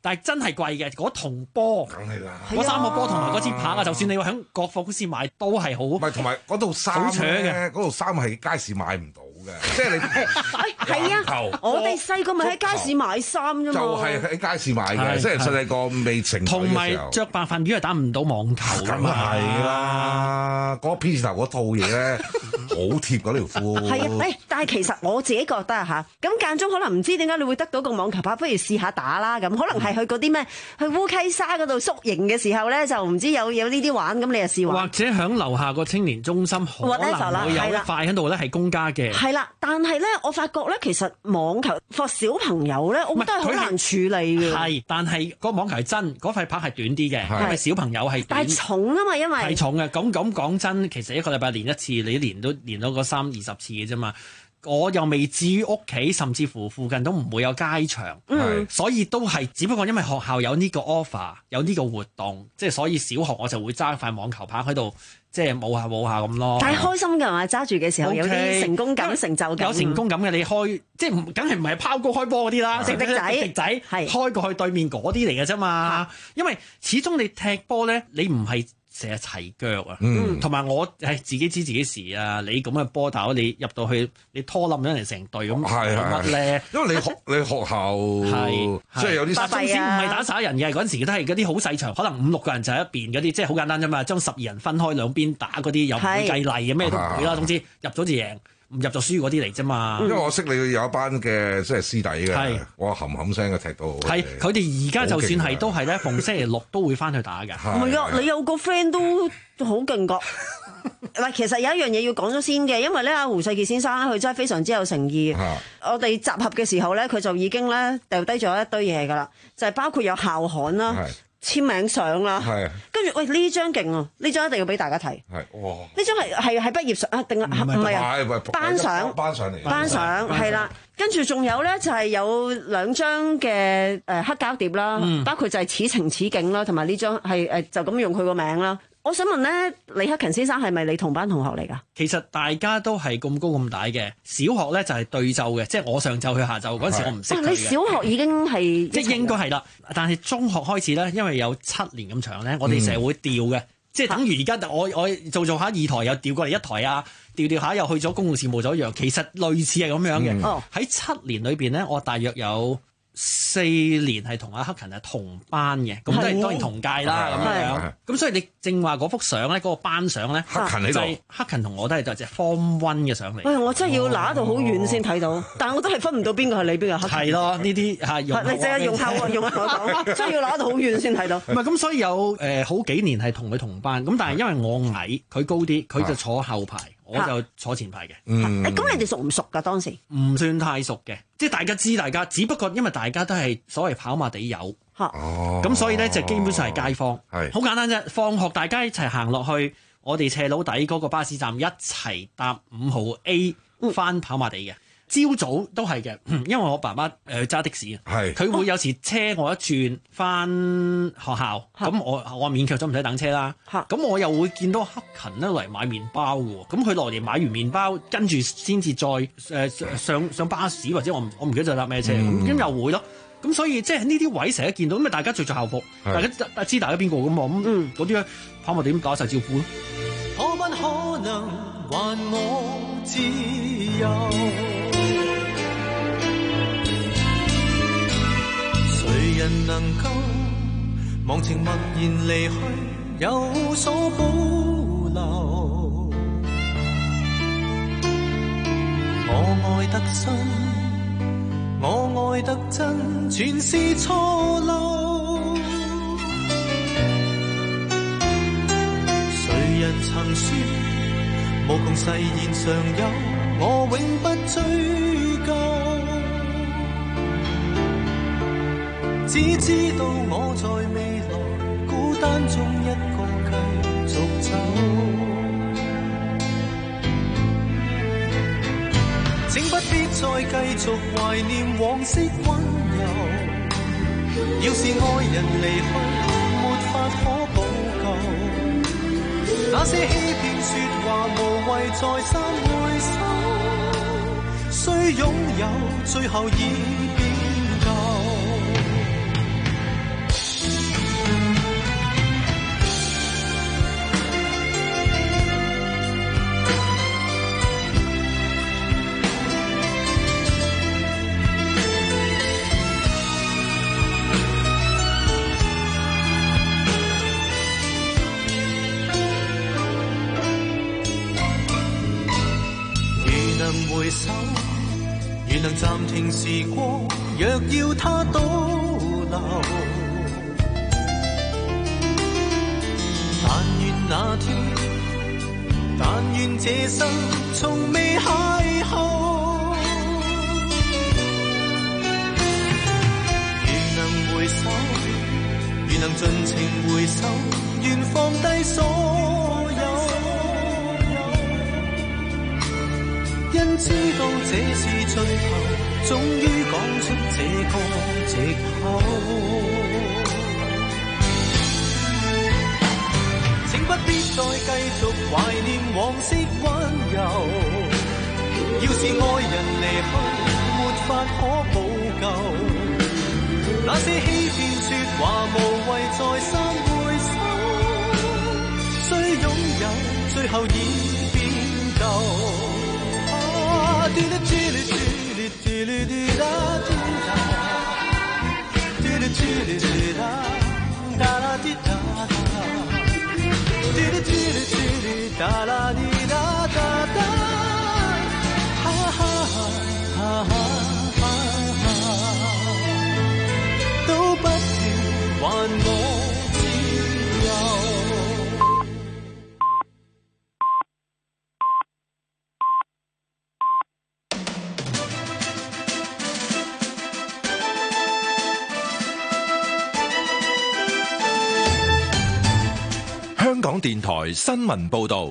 但係真係貴嘅，嗰筒波， 梗係啦， 嗰三個波同埋嗰支棒啊，就算你要喺國貨公司買都係好。 唔係，同埋嗰套衫咧，嗰套衫係街市買唔到嘅，即係你係啊，我哋細個咪喺街市買衫啫嘛， 就係喺街市買嘅，即係細細個未成同埋着白飯魚係打唔到網球㗎嘛， 係啦，嗰 P 字頭嗰套嘢咧好貼嗰條褲。 係啊，誒，但係其實我自己覺得嚇，咁間中可能唔知點解你會得到個網球拍，不如試下打啦咁，可能係去嗰啲咩去烏溪沙嗰度宿營嘅時候咧，就唔知有有呢啲玩，咁你就試玩。 或者響樓下個青年中心可能會有一塊喺度咧係公家嘅。 係啦，但係咧，我發覺咧，其實網球 for 小朋友咧，我覺得係好難處理嘅。 係，但係個網球係真，嗰塊拍係短啲嘅，因為小朋友係。 但係重啊嘛，因為係重嘅。咁咁講真，其實一個禮拜練一次，你練都練到嗰三二十次嘅啫嘛。我又未至於屋企，甚至乎附近都唔會有街場， 嗯、 所以都係只不過因為學校有呢個 offer， 有呢個活動，即係所以小學我就會揸塊網球拍喺度，即係舞下舞下咁咯。 但係開心㗎嘛，揸住嘅時候 Okay, 有啲成功感、成就感。 有成功感嘅，你開即係梗係唔係拋高開波嗰啲啦， 直笛仔、 直笛仔開過去對面嗰啲嚟嘅啫嘛。因為始終你踢波咧，你唔係成日齊腳啊，同埋、嗯、我係自己知自己事啊！你咁嘅波頭，你入到去，你拖冧咗人成隊咁，係乜咧？ 因為你學你學校係即係有啲， 但係總之唔係打耍人嘅，嗰陣時都係嗰啲好細場，可能五六個人就喺一邊嗰啲，即係好簡單啫嘛，將十二人分開兩邊打嗰啲，又唔會計例嘅，咩都唔會啦。總之入咗就贏，唔入就輸嗰啲嚟啫嘛。 因為我識你有一班嘅即係師弟嘅，我冚冚聲嘅踢到。 係佢哋而家就算係都係咧，逢星期六都會翻去打㗎。 唔係啊，你有個 friend 都好勁㗎。嗱，其實有一樣嘢要講咗先嘅，因為咧阿胡世傑先生咧，佢真係非常之有誠意。我哋集合嘅時候咧，佢就已經咧掉低咗一堆嘢㗎啦，就係包括有校刊啦。簽名相啦，跟住喂呢張勁啊！呢張一定要俾大家睇。 係哇！ 呢張係係係畢業相啊，定係唔係啊？班相， 班相嚟。 班相係啦，跟住仲有咧就係有兩張嘅誒黑膠碟啦，包括就係此情此景啦，同埋呢張係誒就咁用佢個名啦。我想問咧，李克勤先生係咪你同班同學嚟㗎？ 其實大家都係咁高咁大嘅，小學咧就係對奏嘅，即係我上晝去下晝嗰陣時我唔識佢嘅。 你小學已經係即係應該係啦，但係中學開始咧，因為有七年咁長咧，我哋成日會調嘅，嗯、即係等於而家我我做做下二台又調過嚟一台啊，調調下又去咗公共事務組一樣，其實類似係咁樣嘅。喺、嗯、七年裏邊咧，我大約有四年係同阿克勤係同班嘅，咁都係當然同屆啦咁樣。咁所以你正話嗰幅相咧，嗰個班相咧， 克勤喺度， 克勤同我都係就隻 Form One 嘅相嚟。 喂，我真係要拿到好遠先睇到，但係我都係分唔到邊個係你邊個克勤。 係咯，呢啲係用。 你即係用下用下我講，真係要拿到好遠先睇到。 唔係咁，所以有誒好幾年係同佢同班，咁但係因為我矮，佢高啲，佢就坐後排。我就坐前排嘅。 嗯，咁你哋熟唔熟㗎？當時唔算太熟嘅，即係大家知大家，只不過因為大家都係所謂跑馬地友，哦，咁所以咧就基本上係街坊，係好簡單啫。放學大家一齊行落去，我哋斜路底嗰個巴士站一齊搭五號 A 翻跑馬地嘅。朝早都係嘅，因為我爸爸誒揸的士，係佢會有時車我一轉翻學校，咁我我勉強咗唔使等車啦。咁我又會見到克勤咧嚟買麵包嘅，咁佢落嚟買完麵包，跟住先至再誒、呃、上上巴士或者我唔我唔記得咗搭咩車，咁、嗯、又會咯。咁所以即係呢啲位成日見到，咁啊大家着住校服，大家知大家邊個咁嘛，咁嗰啲跑馬地點打晒招呼咯。 可不可能還我自由？誰人能夠忘情默然離去，有所保留？我愛得深，我愛得真，全是錯漏。誰人曾說無窮誓言常有，我永不追究。只知道我在未來孤單中一個繼續走，請不必再繼續懷念往昔溫柔。要是愛人離去，沒法可補救，那些欺騙說話無謂再三回首，雖擁有最後已變舊。 回首，如能暫停時光，若要它倒流，但願那天，但願這生從未邂逅。如能回首，如能盡情回首，願放低所有。因知道這是最後，終於講出這個藉口。請不必再繼續懷念往昔溫柔。要是愛人離去，沒法可補救。那些欺騙説話，無謂再三回首。雖擁有，最後已變舊。嘟嚕嘟嚕嘟嚕嘟嚕嘟啦嘟啦，嘟嚕嘟嚕嘟啦哒啦滴哒哒，嘟嚕嘟嚕嘟嚕哒啦滴哒哒哒，哈哈哈哈哈，都不如還我自由。 香港電台新聞報道，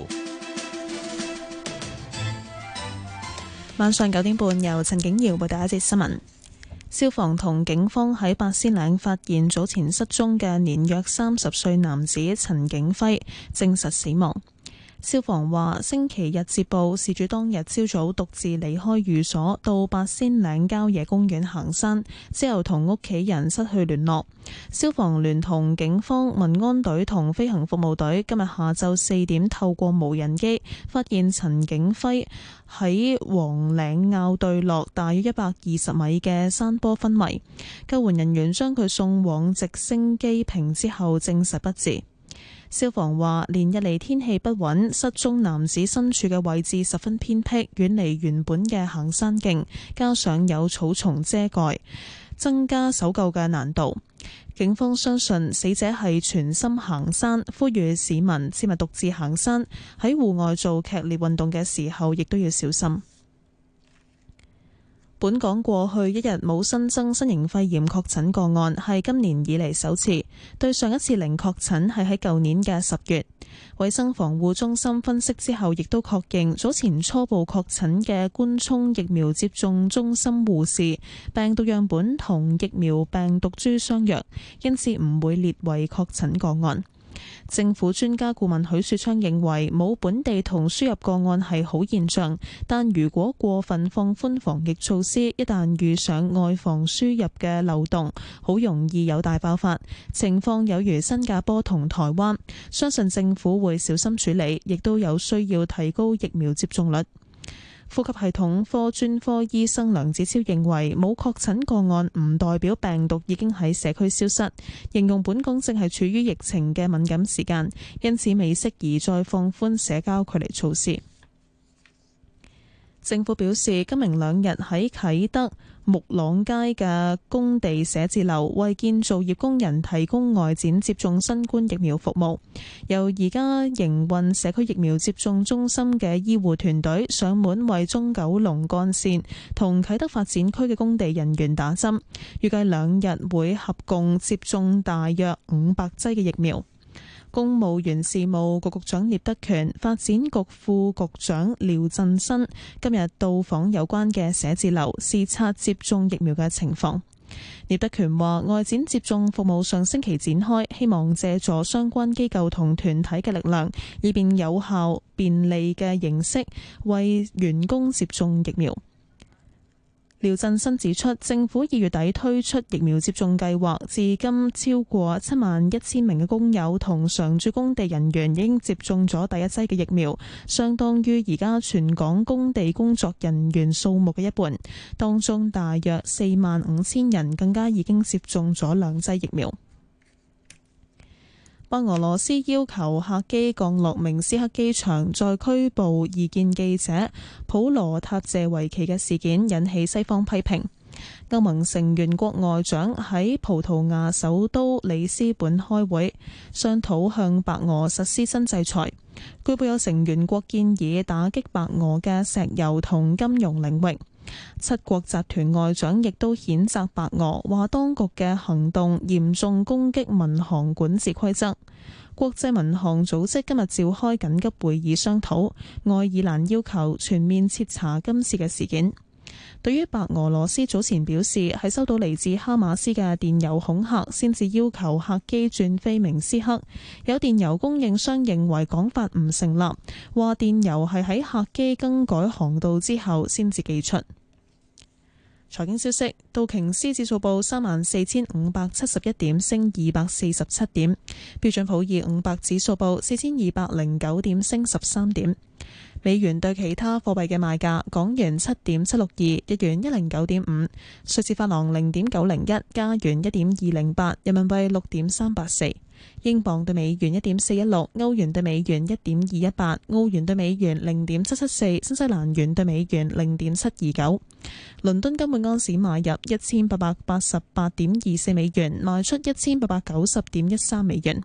晚上九點半由陳景瑤為大家節新聞。消防同警方喺八仙嶺發現早前失蹤嘅年約三十歲男子陳景輝，證實死亡。消防話星期日接報，事主當日朝早獨自離開寓所，到八仙嶺郊野公園行山，之後同屋企人失去聯絡。消防聯同警方、民安隊同飛行服務隊今日下晝四點透過無人機發現陳景輝喺黃嶺坳對落大約一百二十米嘅山坡昏迷，救援人員將佢送往直升機坪之後證實不治。消防話連日嚟天氣不穩，失蹤男子身處嘅位置十分偏僻，遠離原本嘅行山徑，加上有草叢遮蓋，增加搜救嘅難度。警方相信死者係全心行山，呼籲市民切勿獨自行山，喺戶外做劇烈運動嘅時候亦都要小心。本港過去一日冇新增新型肺炎確診個案，係今年以嚟首次。對上一次零確診係喺舊年嘅十月。衛生防護中心分析之後，亦都確認早前初步確診嘅官涌疫苗接種中心護士病毒樣本同疫苗病毒株相若，因此唔會列為確診個案。政府專家顧問許樹昌認為冇本地同輸入個案係好現象，但如果過分放寬防疫措施，一旦遇上外防輸入嘅漏洞，好容易有大爆發，情況有如新加坡同台灣。相信政府會小心處理，亦都有需要提高疫苗接種率。呼吸系統科專科醫生梁子超認為冇確診個案唔代表病毒已經喺社區消失，形容本港正係處於疫情嘅敏感時間，因此未適宜再放寬社交距離措施。政府表示，今明兩日喺啟德木朗街嘅工地寫字樓為建造業工人提供外展接種新冠疫苗服務，由而家營運社區疫苗接種中心嘅醫護團隊上門為中九龍幹線同啟德發展區嘅工地人員打針，預計兩日會合共接種大約五百劑嘅疫苗。公務員事務局局長聶德權、發展局副局長廖振新今日到訪有關嘅寫字樓，視察接種疫苗嘅情況。聶德權話：外展接種服務上星期展開，希望借助相關機構同團體嘅力量，以便有效、便利嘅形式為員工接種疫苗。廖振新指出，政府二月底推出疫苗接種計劃，至今超過七萬一千名嘅工友同常駐工地人員已經接種咗第一劑嘅疫苗，相當於而家全港工地工作人員數目嘅一半。當中大約四萬五千人更加已經接種咗兩劑疫苗。 白俄羅斯要求客機降落明斯克機場，再拘捕異見記者普羅塔謝維奇嘅事件引起西方批評。歐盟成員國外長喺葡萄牙首都里斯本開會，商討向白俄實施新制裁。據報有成員國建議打擊白俄嘅石油同金融領域。七國集團外長亦都譴責白俄，話當局嘅行動嚴重攻擊民航管治規則。國際民航組織今日召開緊急會議商討，愛爾蘭要求全面徹查今次嘅事件。對於白俄羅斯早前表示喺收到嚟自哈馬斯嘅電郵恐嚇，先至要求客機轉飛明斯克，有電郵供應商認為講法唔成立，話電郵係喺客機更改航道之後先至寄出。財經消息，道瓊斯指數報三萬四千五百七十一點，升二百四十七點；標準普爾五百指數報四千二百零九點，升十三點。美元對其他貨幣嘅賣價：港元七點七六二，日元一零九點五，瑞士法郎零點九零一，加元一點二零八，人民幣六點三八四，英鎊對美元一點四一六，歐元對美元一點二一八，澳元對美元零點七七四，新西蘭元對美元零點七二九。倫敦金每安士買入一千八百八十八點二四美元，賣出一千八百九十點一三美元。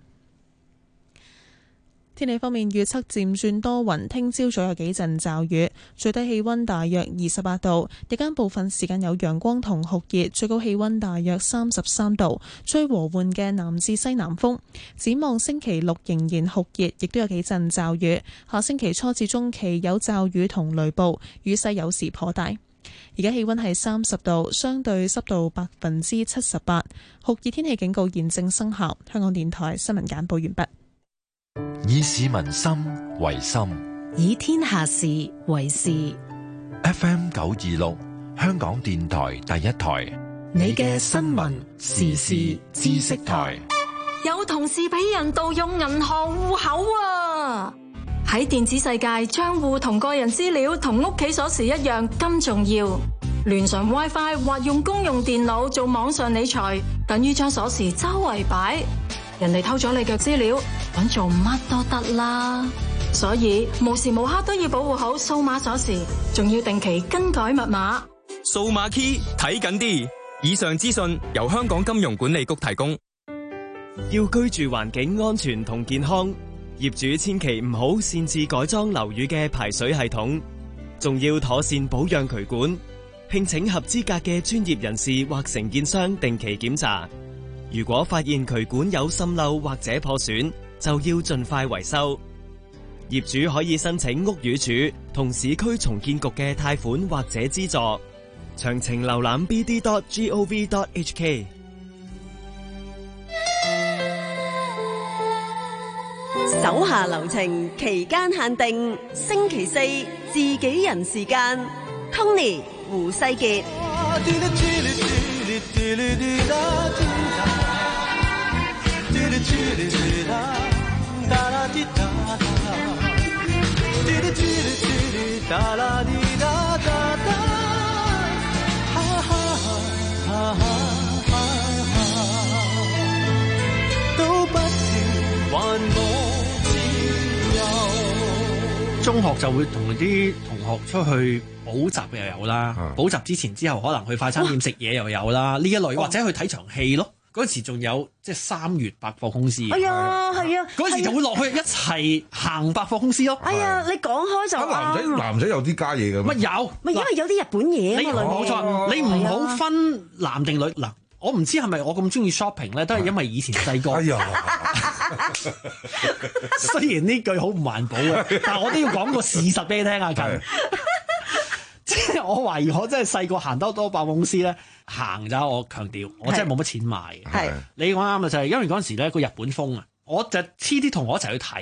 天氣方面，預測漸轉多雲，聽朝早有幾陣驟雨，最低氣溫大約二十八度，日間部分時間有陽光同酷熱，最高氣溫大約三十三度，吹和緩嘅南至西南風。展望星期六仍然酷熱，亦都有幾陣驟雨，下星期初至中期有驟雨同雷暴，雨勢有時頗大。而家氣溫係三十度，相對濕度百分之七十八，酷熱天氣警告現正生效。香港電台新聞簡報完畢。 以市民心為心， 以天下事為事。 F M 九二六，香港電台第一台， 你嘅新聞時事知識台。 有同事俾人盜用銀行戶口啊！喺電子世界，賬戶同個人資料同屋企鎖匙一樣咁重要。連上 WiFi 或用公用電腦做網上理財，等於將鎖匙周圍擺。人哋偷咗你嘅資料，搵做乜都得啦。所以無時無刻都要保護好數碼鎖匙，仲要定期更改密碼。 數碼 key 睇緊啲。以上資訊由香港金融管理局提供。 要居住環境安全同健康，業主千祈唔好擅自改裝樓宇嘅排水系統，仲要妥善保養渠管，聘請合資格嘅專業人士或承建商定期檢查。如果發現渠管有滲漏或者破損，就要盡快維修。業主可以申請屋宇署同市區重建局嘅貸款或者資助。詳情瀏覽 b d dot gov dot h k。 手下留情，期間限定，星期四自己人時間 ，Tony 胡世傑。 中學就會同啲同學出去補習又有啦，補習之前之後可能去快餐店食嘢又有啦，呢一類或者去睇場戲咯。嗰時仲有即係三月百貨公司， 哎呀，係啊， 嗰時就會落去一齊行百貨公司咯。 哎呀，你講開就男仔男仔有啲加嘢嘅乜有？ 咪因為有啲日本嘢啊嘛， 冇錯，你唔好分男定女嗱。我唔知係咪我咁中意 shopping 咧，都係因為以前細個。哎呀，雖然呢句好唔環保啊，但係我都要講個事實俾你聽啊，近。即係我懷疑我真係細個行得多百貨公司咧，行咋，我強調，我真係冇乜錢買嘅。係你講啱啊，就係因為嗰陣時咧個日本風啊，我就黐啲同學一齊去睇咯。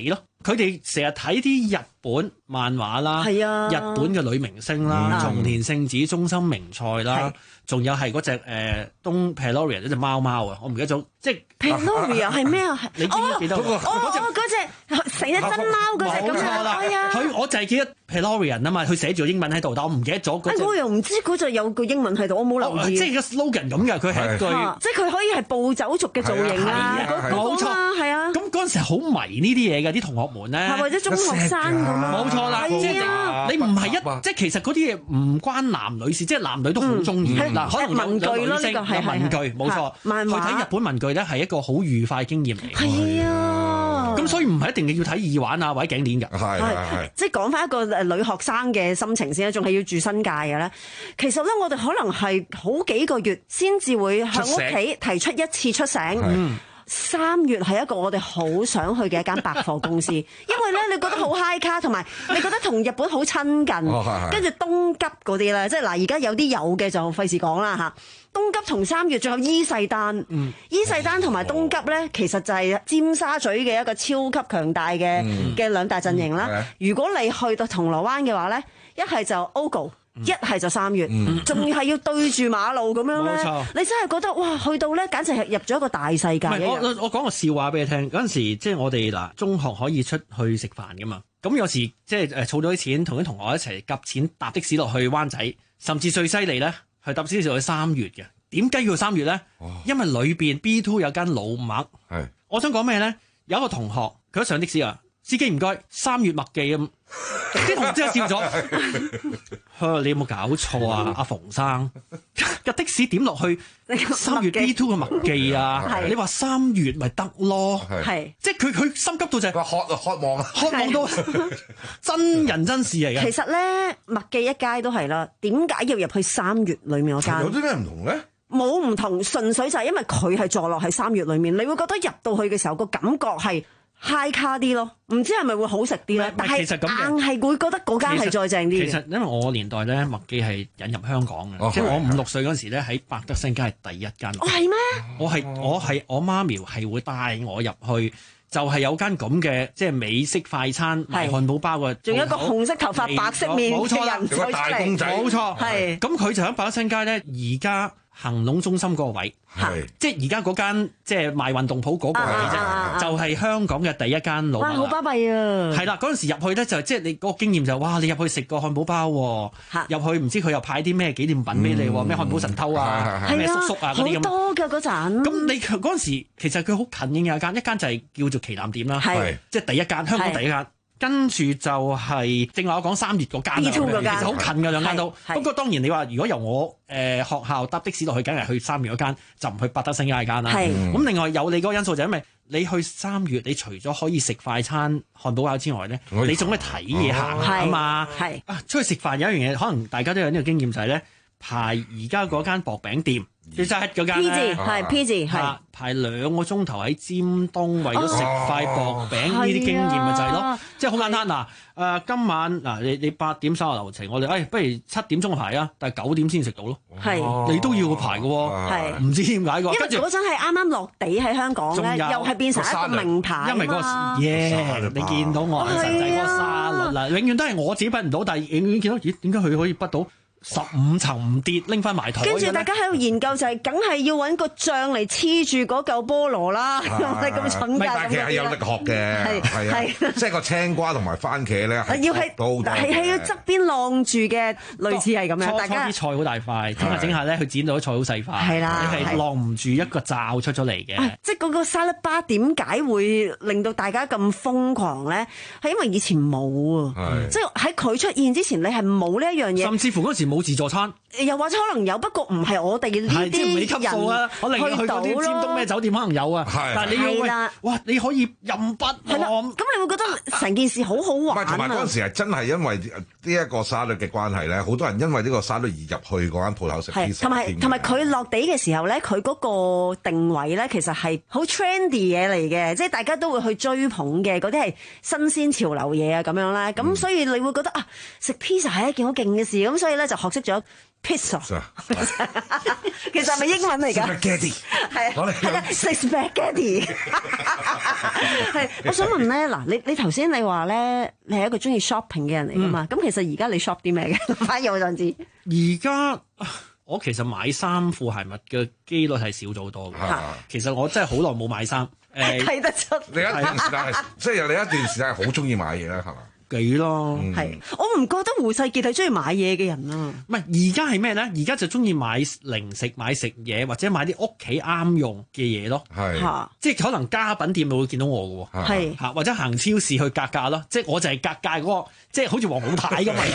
佢哋成日睇啲日本漫畫啦，係啊，日本嘅女明星啦，松田聖子、中森明菜啦，仲有係嗰隻誒東 Peloria 嗰隻貓貓啊，我唔記得咗，即係 Peloria 係咩啊？ 你記唔記得？ 哦哦，嗰隻成隻真貓嗰隻咁樣，係啊， 佢我就係記得 Pelorian 啊嘛，佢寫住英文喺度，但我唔記得咗嗰隻。 我又唔知嗰隻有句英文喺度，我冇留意。 即係個 slogan 咁嘅，佢係一句， 即係佢可以係暴走族嘅造型啊， 冇錯， 係啊。 咁嗰陣時好迷呢啲嘢嘅，啲同學們咧， 係或者中學生咁啊， 冇錯啦。即係你唔係一，即係其實嗰啲嘢唔關男女事，即係男女都好中意。嗱，可能文具咯，呢個係文具，冇錯。 漫畫去睇日本文具咧，係一個好愉快經驗嚟。 係啊， 咁所以唔係一定要睇耳環啊或者頸鏈㗎。 係係係。 即係講翻一個誒女學生嘅心情先啦，仲係要住新界嘅咧。其實咧，我哋可能係好幾個月先至會向屋企提出一次出醒。三月係一個我哋好想去嘅一間百貨公司，因為咧你覺得好 high 卡，同埋你覺得同日本好親近，跟住東急嗰啲咧，即係嗱而家有啲有嘅就費事講啦嚇。東急同三月仲有伊勢丹，嗯、伊勢丹同埋東急咧，其實就係尖沙咀嘅一個超級強大嘅嘅、嗯、兩大陣營啦。嗯、如果你去到銅鑼灣嘅話咧，一係就 O G O。一係就三月，仲要係要對住馬路咁樣咧，你真係覺得哇，去到咧簡直係入咗一個大世界。 我我我講個笑話俾你聽，嗰陣時即係我哋嗱中學可以出去食飯噶嘛，咁有時即係誒儲到啲錢，同啲同學一齊夾錢搭的士落去灣仔，甚至最犀利咧係搭的士落去三月嘅。點解要三月咧？因為裏邊 B two 有間老麥。係，我想講咩咧？有一個同學佢都上的士啊，司機唔該，三月麥記咁。啲同學真係笑咗，你有冇搞錯啊？阿馮生架的士點落去三月 B two 嘅麥記啊？你話三月咪得咯？係，即係佢佢心急到就係渴渴望啊， 渴望到真人真事嚟嘅。 其實咧，麥記一街都係啦。點解要入去三月裏面嗰間？ 有啲咩唔同咧？ 冇唔同，純粹就係因為佢係坐落喺三月裏面，你會覺得入到去嘅時候個感覺係high 卡啲咯，唔知係咪會好食啲咧？但係硬係會覺得嗰間係再正啲。 其實因為我年代咧，麥記係引入香港嘅，哦、即係我五六歲嗰陣時咧，喺百德新街係第一間。 哦，係咩？ 我係我係我媽咪係會帶我入去，就係、是、有間咁嘅即係美式快餐賣漢堡包嘅， 仲有一個紅色頭髮白色面嘅人有個大公仔， 冇錯， 係。 咁佢就喺百德新街咧，而家恒隆中心嗰個位，係即係而家嗰間即係賣運動鋪嗰個位啫，啊、就係香港嘅第一間老麥。 哇，好巴閉啊！ 係啦，嗰陣時入去咧就即係你嗰個經驗就係、哇，你入去食個漢堡包，入去唔知佢又派啲咩紀念品俾你，咩、嗯、漢堡神偷啊，咩叔叔啊嗰啲咁。 好多㗎嗰陣。 咁你嗰陣時其實佢好近嘅有間，一間就係叫做旗艦店啦，係即係第一間香港第一間。跟住就係正話我講三月嗰間，其實好近嘅兩間都。不過當然你話如果由我誒、呃、學校搭的士落去，梗係去三月嗰間，就唔去百德新街間啦。咁另外有你嗰個因素就係因為你去三月，你除咗可以食快餐漢堡包之外咧，你仲可以睇嘢行啊嘛。係啊，出去食飯有一樣嘢，可能大家都有呢個經驗就係咧，排而家嗰間薄餅店。最真係嗰間 P 字係 P 字係排兩個鐘頭喺尖東，為咗食塊薄餅呢啲經驗咪就係咯，即係好簡單嗱。誒今晚嗱你你八點三個流程，我哋誒不如七點鐘排啊，但係九點先食到咯。係你都要個排嘅喎，係唔知點解個？ 因為嗰陣係啱啱落地喺香港咧，又係變成一個名牌。 因為嗰個耶，你見到我實際嗰個沙律嗱，永遠都係我自己筆唔到，但係永遠見到咦點解佢可以筆到？十五層唔跌，拎翻埋台。 跟住大家喺度研究就係，梗係要揾個醬嚟黐住嗰嚿菠蘿啦。你咁蠢㗎？ 但係其實係有力學嘅，係啊，即係個青瓜同埋番茄咧，係要喺係係要側邊晾住嘅，類似係咁樣。大家啲菜好大塊，整下整下咧，佢剪到啲菜好細塊。係啦，你係晾唔住一個罩出咗嚟嘅。 即係嗰個沙律巴點解會令到大家咁瘋狂咧？係因為以前冇啊，即係喺佢出現之前，你係冇呢一樣嘢。 甚至乎嗰時冇自助餐， 又或者可能有，不過唔係我哋呢啲人去到咯。 可能去嗰啲尖東咩酒店可能有啊，但係你要哇，你可以任筆。 係啦，咁你會覺得成件事好好玩啊！ 同埋嗰陣時係真係因為呢一個沙律嘅關係咧，好多人因為呢個沙律而入去嗰間鋪頭食。係， 同埋同埋佢落地嘅時候咧，佢嗰個定位咧，其實係好 trendy 嘢嚟嘅，即係大家都會去追捧嘅，嗰啲係新鮮潮流嘢啊咁樣啦。咁所以你會覺得啊，食 pizza 係一件好勁嘅事，咁所以咧就學識咗 pizza， 其實係咪英文嚟㗎？ spaghetti 係啊，係啦，食 spaghetti。係，我想問咧，嗱，你你頭先你話咧，你係一個中意 shopping 嘅人嚟㗎嘛？咁、嗯、其實而家你 shop 啲咩嘅？反而我想知。 而家我其實買衫褲鞋襪嘅機率係少咗好多嘅。其實我真係好耐冇買衫。誒，睇得出。你一段時間係， 即係有你一段時間係好中意買嘢啦，係嘛？ 幾咯， 係、嗯、我唔覺得胡世傑係中意買嘢嘅人啊。 唔係，而家係咩咧？而家就中意買零食、買食嘢，或者買啲屋企啱用嘅嘢咯。係，即係可能家品店你會見到我嘅喎。係嚇，或者行超市去格價咯。即係我就係格價嗰、那個，即係好似黃老太咁嘛。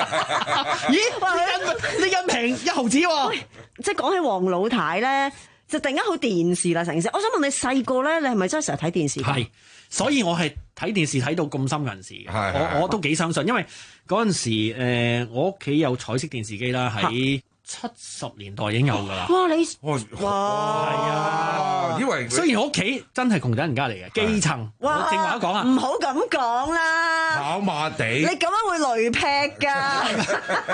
咦？你咁平一毫子喎？ 即係講起黃老太咧，就突然間好電視啦成件事。我想問你細個咧，你係咪真係成日睇電視？係。 所以我係睇電視睇到咁深嗰陣時嘅，我我都幾相信，因為嗰陣時誒、呃、我屋企有彩色電視機啦，喺七十年代已經有㗎啦。哇！你哇係啊，因為雖然我屋企真係窮等人家嚟嘅，基層。哇！我正話講啊， 唔好咁講啦， 跑馬地， 你咁樣會雷劈㗎。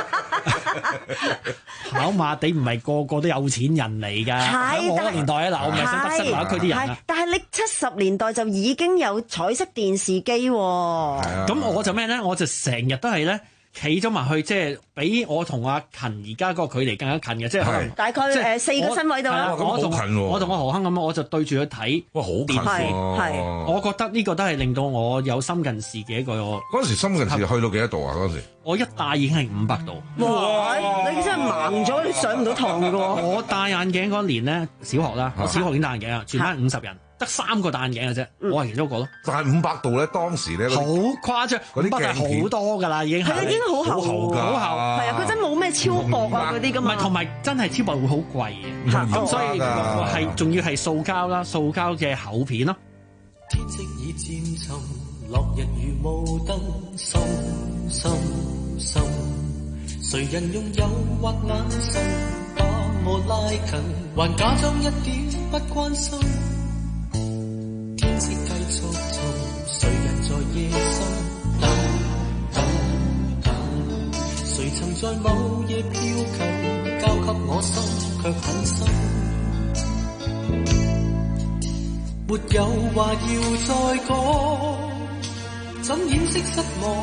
跑馬地唔係個個都有錢人嚟㗎，喺我個年代啊，嗱，我唔係想得失某一區啲人啊。 但係你七十年代就已經有彩色電視機喎。 咁我就咩咧？我就成日都係咧。企咗埋去，即係比我同阿勤而家嗰個距離更加近嘅，即係可能大概誒四個身位度啦。 我同我同阿何鏗咁，我就對住佢睇。 哇，好近喎！ 係， 我覺得呢個都係令到我有深近視嘅一個。 嗰陣時深近視去到幾多度啊？嗰陣時我一戴已經係五百度。 哇！你真係盲咗，你上唔到堂㗎喎。 我戴眼鏡嗰年咧，小學啦，我小學已經戴眼鏡啊，全班五十人。得三個戴眼鏡嘅啫，我係其中一個咯。 但係五百度咧，當時咧好誇張，五百係好多㗎啦，已經係。 係啊，已經好厚， 好厚㗎。 係啊，佢真冇咩超薄啊嗰啲㗎嘛。 唔係，同埋真係超薄會好貴嘅，咁所以係仲要係塑膠啦，塑膠嘅厚片咯。 天色已漸沉，落日如霧燈，深深深，誰人用誘惑眼神把我拉近，還假裝一點不關心。天色繼續沉，誰人在夜深等等等？誰曾在某夜飄近，交給我心卻很深。沒有話要再講，怎掩飾失望？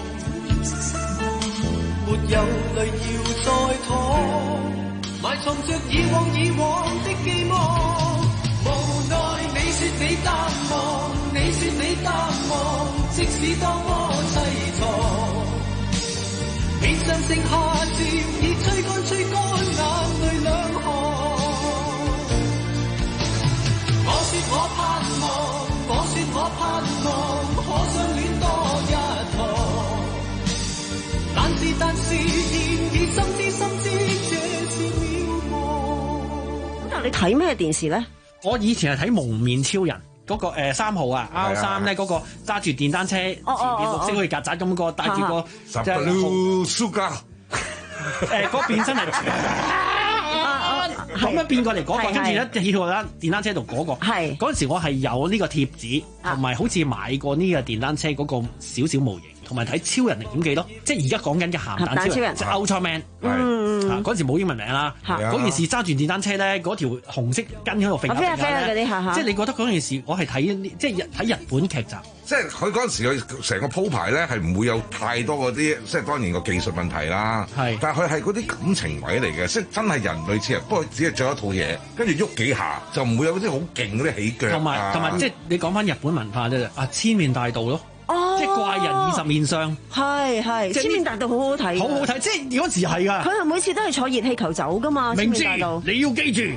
沒有淚要再淌，埋藏着以往以往的寄望。無奈你說你淡忘，你說你淡忘，即使多麼淒愴，面上剩下漸已吹乾吹乾眼淚兩行。我說我盼望，我說我盼望，可相戀多一趟，但是但是現已深知深知這是渺茫。 但係你睇咩電視咧？ 我以前係睇蒙面超人嗰、那個誒三、呃、號啊 R 三咧，嗰個揸住電單車前邊綠色好似曱甴咁個，戴住個即係紅蘇家誒嗰變身係咁樣變過嚟嗰、那個，跟住咧跳落啦電單車度嗰、那個。係嗰陣時我係有呢個貼紙，同埋好似買過呢個電單車嗰個小小模型。同埋睇超人歷險記咯，即係而家講緊嘅鹹蛋超人，即係 Ultraman。嗯，嗰陣時冇英文名啦。嗰件事揸住電單車咧，嗰條紅色巾喺度揈下揈下咧，即係你覺得嗰件事，我係睇即係睇日本劇集。 即係佢嗰陣時佢成個鋪排咧係唔會有太多嗰啲，即係當然個技術問題啦。係，但係佢係嗰啲感情位嚟嘅，即係真係人類似人，不過只係着一套嘢，跟住喐幾下就唔會有嗰啲好勁嗰啲起腳。同埋同埋即係你講翻日本文化啫，啊千面大道咯。哦、即係怪人二十面相，係係千面大道好好睇，好好睇，即係嗰時係㗎。佢係每次都係坐熱氣球走㗎嘛，明知千面大道你要記住。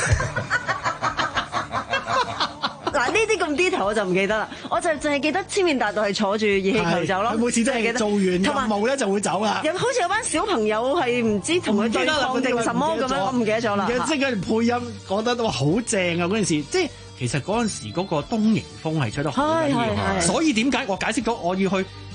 嗱呢啲咁 detail 我就唔記得啦，我就淨係記得千面大道係坐住熱氣球走咯。佢每次都係記得做完任務咧就會走啦。有好似有班小朋友係唔知同佢對抗定什麼咁樣，我唔記得咗啦。即係佢哋配音講得哇好正啊！嗰陣時即係。其實嗰陣時嗰個東瀛風係吹得好緊要，所以點解我解釋咗我要去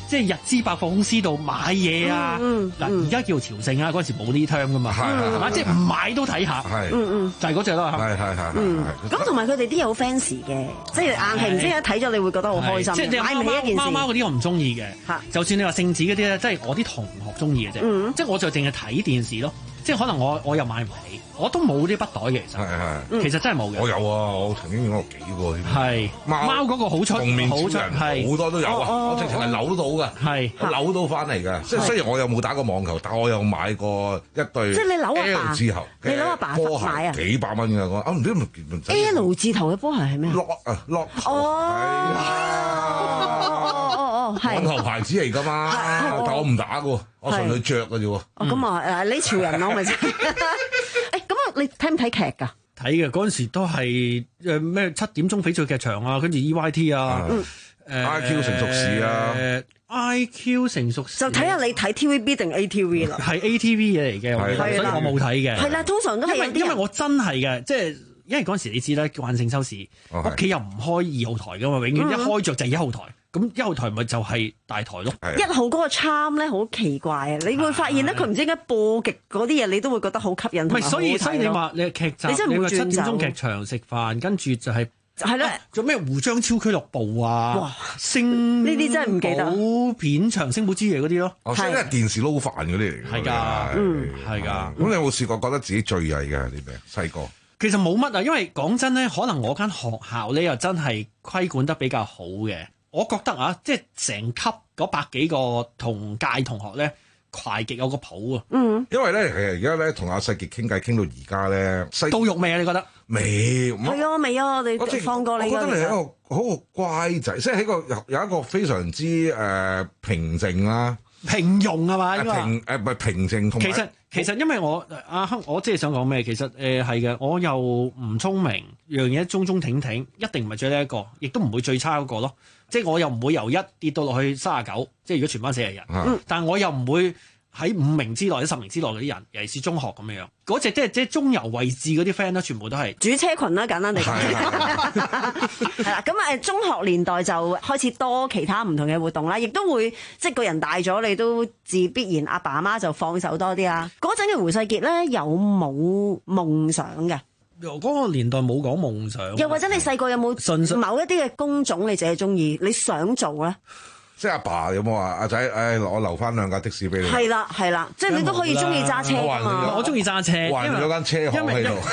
即係日資百貨公司度買嘢啊！嗱，而家叫朝聖啊，嗰陣時冇呢啲 term 噶嘛，係嘛？即係唔買都睇下， 係， 嗯嗯， 就係嗰隻咯， 係係係， 嗯，咁同埋佢哋啲嘢好 fancy 嘅，即係硬係唔知一睇咗你會覺得好開心， 即係你買唔起一件事。 貓貓嗰啲我唔中意嘅，就算你話聖子嗰啲咧，即係我啲同學中意嘅啫，即係我就淨係睇電視咯，即係可能我我又買唔起。我都冇啲筆袋嘅，其實係係，其實真係冇嘅。我有啊，我曾經用過幾個添。 係貓貓嗰個好出，好出，係好多都有啊！我直情係扭到㗎，係扭到翻嚟㗎。即係雖然我又冇打過網球，但我有買過一對。 即係你扭阿爸 L 字頭， 你扭阿爸波買啊？ 幾百蚊㗎我，啊唔知咪 L 字頭嘅波鞋係咩 ？Lock 啊 Lock。 哦哦哦，係。 網球牌子嚟㗎嘛，但我唔打㗎喎，我純粹着㗎啫喎。 哦咁啊誒，你潮人咯咪先？你睇唔睇劇㗎？ 睇嘅嗰陣時都係誒咩七點鐘翡翠劇場啊，跟住 E Y T 啊， 誒 I Q 成熟時啊， 誒 I Q 成熟時就睇下你睇 T V B 定 A T V 啦。 係 A T V 嘢嚟嘅，所以我冇睇嘅。 係啦，通常都係因為因為我真係嘅，即係因為嗰陣時你知啦，慣性收視，屋企又唔開二號台㗎嘛，永遠一開着就係一號台。咁一號台咪就係大台咯。 一號嗰個 charm 咧好奇怪啊！你會發現咧，佢唔知點解播極嗰啲嘢，你都會覺得好吸引。唔係，所以所以你話你劇集， 你真係唔會轉走。 七點鐘劇場食飯，跟住就係係啦。 仲咩胡章超俱樂部啊？哇！星呢啲真係唔記得。 寶片場、星寶之夜嗰啲咯。 哦，所以係電視撈飯嗰啲嚟嘅。係㗎，嗯，係㗎。 咁你有冇試過覺得自己最曳嘅係啲咩？細個其實冇乜啊，因為講真咧，可能我間學校咧又真係規管得比較好嘅。我覺得啊，即係成級嗰百幾個同屆同學咧，快極有個譜啊！ 嗯，因為咧，其實而家咧同阿世傑傾偈傾到而家咧， 到肉未啊？你覺得？ 未， 係啊，未啊！我哋放過你㗎。 我覺得你係一個好乖仔，即係喺個有有一個非常之誒、呃、平靜啦。 平庸係嘛？ 平誒唔係平靜同埋。 其實其實因為我阿亨，我即係想講咩？其實誒係嘅，我又唔聰明，樣嘢中中挺挺，一定唔係最叻一個，亦都唔會最差嗰個咯。即係我又唔會由一跌到落去三十九，即係如果全班四十人，嗯、但係我又唔會喺五名之內、或者十名之內嗰啲人，尤其是中學咁樣樣。嗰隻即係即係中游位置嗰啲 friend 咧，全部都係主車群啦，簡單嚟講。係啦，咁誒中學年代就開始多其他唔同嘅活動啦，亦都會即係個人大咗，你都自必然阿爸阿媽就放手多啲啦。嗰陣嘅胡世傑咧，有冇夢想嘅？ 嗰個年代冇講夢想， 又或者你細個有冇某一啲嘅工種你自己中意，你想做咧？ 即係阿爸有冇話阿仔？誒，我留翻兩架的士俾你。 係啦，係啦，即係你都可以中意揸車啊嘛！ 我中意揸車， 還咗間車行喺度。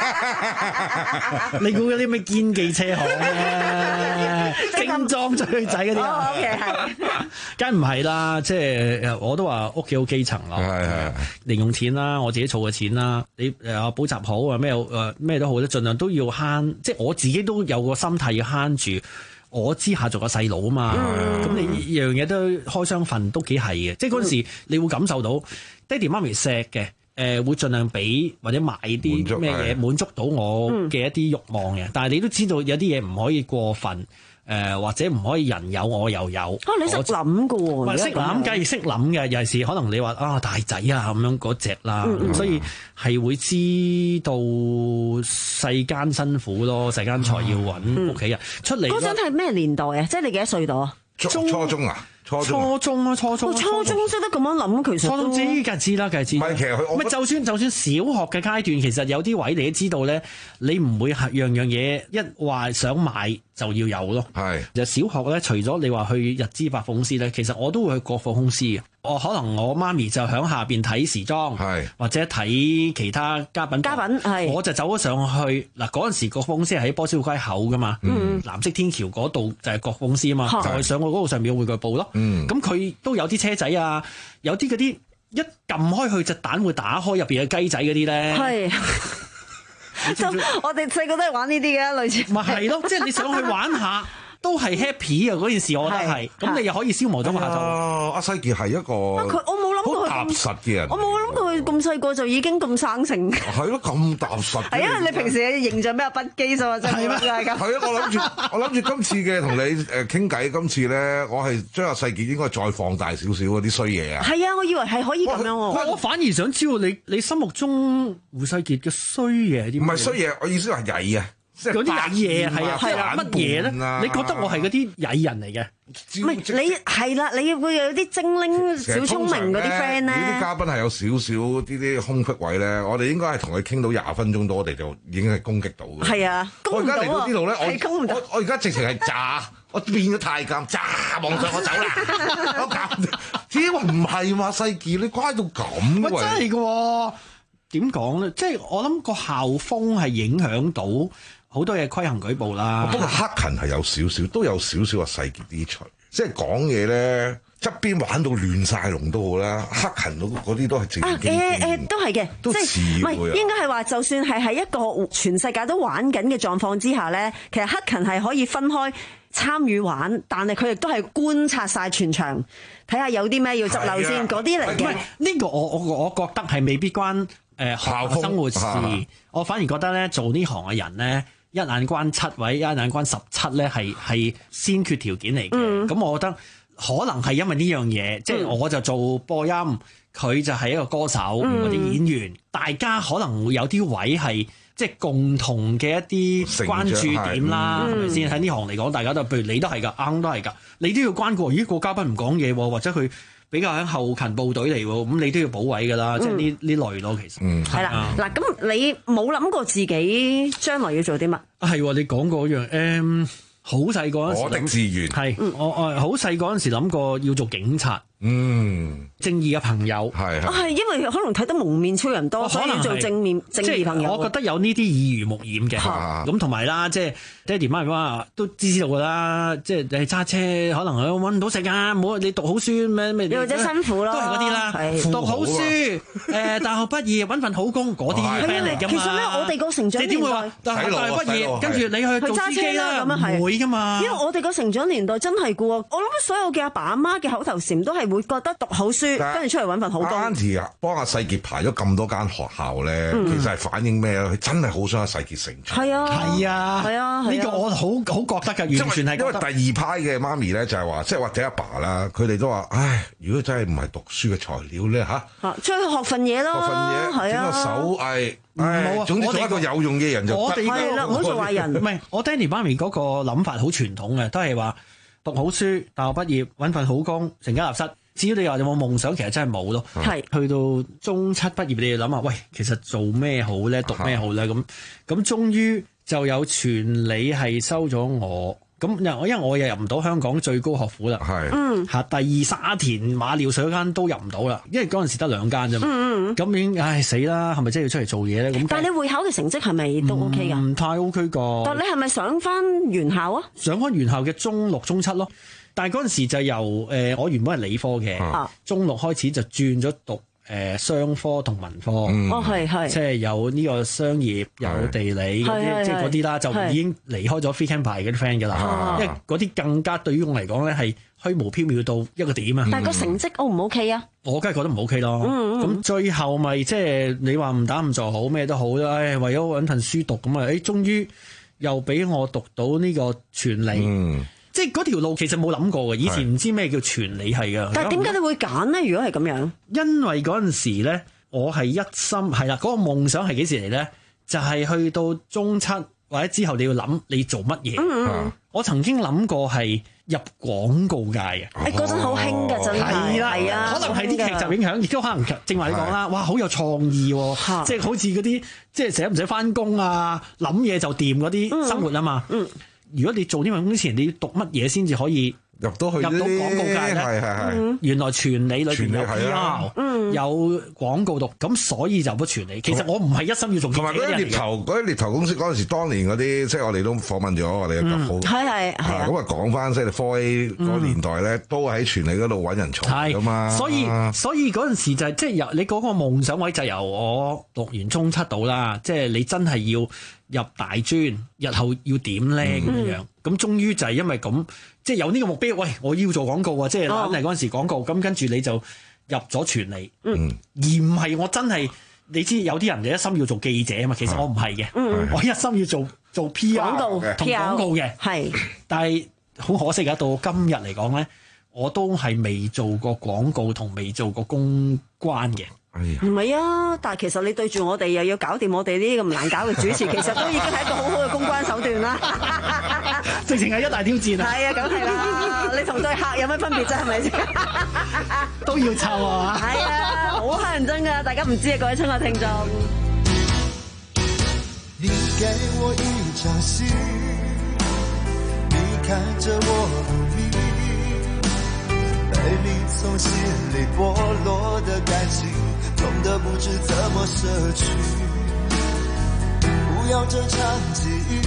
你估嗰啲咩堅記車行咧？精裝追仔嗰啲啊 ？O K 係， 梗唔係啦！即係我都話屋企好基層咯，係係零用錢啦，我自己儲嘅錢啦，你誒補習好啊咩誒咩都好咧，盡量都要慳。即係我自己都有個心態要慳住。我之下做個細佬啊嘛，咁、嗯、你樣嘢都開雙份都幾係嘅，即係嗰陣時你會感受到爹哋媽咪錫嘅，誒、呃、會盡量俾或者買啲咩嘢滿足到我嘅一啲慾望嘅，嗯、但係你都知道有啲嘢唔可以過分。誒、呃、或者唔可以人有我又有， 啊你識諗㗎喎， 識諗梗係識諗嘅，尤其是可能你話啊大仔啊咁樣嗰隻啦，嗯嗯所以係會知道世間辛苦咯，世間財要揾屋企人出嚟。 嗰陣係咩年代啊？即係你幾多歲到啊？ 中初中啊？初中初中啊，初中， 初中識得咁樣諗，其實初中知梗係知啦，梗係知。 唔係，其實佢唔係就算就算小學嘅階段，其實有啲位你都知道咧，你唔會係樣樣嘢一話想買就要有咯。係就小學咧，除咗你話去日資百貨公司咧，其實我都會去國貨公司嘅。我可能我媽咪就喺下邊睇時裝，係或者睇其他家品， 家品係，我就走咗上去嗱。嗰陣時國貨公司係喺波斯富街口噶嘛，嗯、藍色天橋嗰度就係國貨公司啊嘛，就係上去嗰度上面嘅玩具部咯。咁佢、嗯、都有啲車仔啊，有啲嗰啲一撳開佢隻蛋會打開入邊嘅雞仔嗰啲咧。係是， 我哋細個都係玩呢啲嘅類似。 咪係咯，即係你上去玩下。都係 happy 啊！嗰件事我覺得係，咁你又可以消磨咗個下晝。 阿世傑係一個， 佢我冇諗到佢踏實嘅人， 我冇諗到佢咁細個就已經咁生性。 係咯，咁踏實。 係因為你平時嘅形象比較不羈啫嘛，真係點解咁？ 係啊，我諗住，我諗住今次嘅同你誒傾偈，今次咧，我係將阿世傑應該再放大少少嗰啲衰嘢啊。 係啊，我以為係可以咁樣喎。 我反而想知道你你心目中胡世傑嘅衰嘢係啲咩？ 唔係衰嘢，我意思係曳啊。 嗰啲曳嘢係啊，係啦，乜嘢咧？你覺得我係嗰啲曳人嚟嘅？ 唔係你係啦，你會有啲精靈小聰明嗰啲 friend 咧。 啲嘉賓係有少少啲啲空隙位咧，我哋應該係同佢傾到廿分鐘多，我哋就已經係攻擊到嘅。 係啊， 我而家嚟到呢度咧， 我我我而家直情係炸，我變咗太監，炸望上我走啦！我搞，只話唔係嘛，世傑你乖到咁嘅。 喂，真係嘅喎，點講咧？即係我諗個校風係影響到好多嘢規行矩步啦。 不過克勤係有少少，都有少少話世傑啲除，即係講嘢咧側邊玩到亂晒龍都好啦。克勤嗰啲都係正經誒誒，都係嘅， 都似唔係應該係話，就算係喺一個全世界都玩緊嘅狀況之下咧，其實克勤係可以分開參與玩，但係佢亦都係觀察晒全場，睇下有啲咩要執漏先嗰啲嚟嘅。 呢個我我我覺得係未必關誒、呃、學校生活事，我反而覺得咧做呢行嘅人咧。一眼關七位，一眼關十七咧，係係先決條件嚟嘅。咁、嗯、我覺得可能係因為呢樣嘢，嗯、即係我就做播音，佢就係一個歌手或者、嗯、演員，大家可能會有啲位係即係共同嘅一啲關注點啦，係咪先？喺呢行嚟講，大家都譬如你都係㗎，啱都係㗎，你都要關顧。咦，個嘉賓唔講嘢喎，或者佢比較喺後勤部隊嚟喎，咁你都要補位㗎啦，嗯、即係呢呢類咯，其實。嗯， 係啦，嗱，咁你冇諗過自己將來要做啲乜？ 啊，係喎，你講過一樣，誒，好細個嗰陣時，我的志願係，我我好細個嗰陣時諗過要做警察。嗯，正義嘅朋友係係、啊，因為可能睇得蒙面超人多，可能做正面正義朋友。 我覺得有呢啲耳濡目染嘅，咁同埋啦，即係爹哋媽咪話都知道㗎啦，即係你揸車可能揾唔到食啊，唔好你讀好書咩咩， 又或者辛苦咯， 都係嗰啲啦，讀好書，誒大學畢業揾份好工嗰啲 friend 嚟㗎嘛。 其實咧，我哋個成長年代， 你點會話大學畢業跟住你去做司機啦？咁樣唔會㗎嘛。 因為我哋個成長年代真係㗎喎，我諗所有嘅阿爸阿媽嘅口頭禪都係會覺得讀好書，跟住出嚟揾份好工。 Auntie 啊，幫阿世傑排咗咁多間學校咧，嗯、其實係反映咩咧？佢真係好想阿世傑成才。 係啊， 係啊， 係啊， 呢個我好好覺得㗎，完全係。 因為第二派嘅媽咪咧，就係話，即係或者阿爸啦，佢哋都話：唉，如果真係唔係讀書嘅材料咧，嚇、啊， 出去學份嘢咯， 學份嘢，整個手藝。唉，總之做一個有用嘅人就得。 係啦，唔好做壞人。 唔係，我爹哋媽咪嗰個諗法好傳統嘅，都係話讀好書，大學畢業揾份好工，成家立室。至於你話有冇夢想，其實真係冇咯。係去到中七畢業，你要諗下，喂，其實做咩好咧？讀咩好咧？咁咁，終於就有傳理係收咗我。咁我因為我又入唔到香港最高學府啦。係嗯嚇，第二沙田馬料水嗰間都入唔到啦，因為嗰陣時得兩間啫嘛。嗯嗯咁已經唉死啦，係咪真係要出嚟做嘢咧？咁但係你會考嘅成績係咪都 OK 㗎？ 唔太 OK 㗎。 但你係咪上翻原校啊？ 上翻原校嘅中六、中七咯。但係嗰陣時就由誒、呃，我原本係理科嘅，啊、中六開始就轉咗讀誒、呃、商科同文科。 嗯、哦，係係， 即係有呢個商業、有地理嗰啲，即係嗰啲啦，就已經離開咗 free camp 嗰啲 friend 㗎啦。啊、因為嗰啲更加對於我嚟講咧係虛無縹緲到一個點啊！ 但係個成績 O 唔 OK 啊？ 我梗係覺得唔 OK 咯。咁、嗯嗯、最後咪即係你話唔打唔坐好咩都好啦。唉，為咗揾份書讀咁啊，誒，終於又俾我讀到呢個傳理。嗯即係嗰條路其實冇諗過嘅，以前唔知咩叫傳理係嘅。 但係點解你會揀呢？如果係咁樣， 因為嗰陣時咧，我係一心係啦，嗰、嗰個夢想係幾時嚟咧？就係、係、去到中七或者之後，你要諗你做乜嘢。嗯嗯我曾經諗過係入廣告界嘅。 誒嗰陣好興㗎，真係係啊，係啊， 可能係啲劇集影響，亦都可能正話你講啦。哇，好有創意喎！即係好似嗰啲即係成日唔使翻工啊，諗嘢就掂嗰啲生活啊嘛。嗯。嗯如果你做呢份工之前，你要讀乜嘢先至可以入到去入到廣告界咧？係係係。原來傳理裏邊有 P R，、嗯、有廣告讀，咁所以就不傳理。其實我唔係一心要做。 同埋嗰啲獵頭嗰啲獵頭公司嗰陣時，當年嗰啲即係我哋都訪問咗我哋嘅特好。 係係係。 咁啊講翻即係科 A 嗰個年代咧，嗯、都喺傳理嗰度揾人才㗎嘛。 所以所以嗰陣時就係即係由你嗰個夢想位就由我讀完中七到啦，即、就、係、是、你真係要。入大專，日後要點咧咁樣？咁、嗯、終於就係因為咁，即係有呢個目標。喂，我要做廣告啊！即係攬嚟嗰陣時廣告，咁跟住你就入咗傳理，嗯、而唔係我真係你知有啲人就一心要做記者啊嘛。其實我唔係嘅，嗯、我一心要做做 P R 同廣告嘅。係，但係好可惜啊！到今日嚟講咧，我都係未做過廣告同未做過公關嘅。 唔係啊，但係其實你對住我哋又要搞掂我哋呢啲咁難搞嘅主持，其實都已經係一個好好嘅公關手段啦。 直情係一大挑戰啊！ 係啊，梗係啦，你同對客有咩分別啫？係咪先？ 都要湊啊！ 係啊，好乞人憎㗎，大家唔知啊，各位親愛聽眾。 你給我一場戲，你看着我努力，被你從心裡剝落的感情，痛得不知怎麼捨去。不要這場記憶，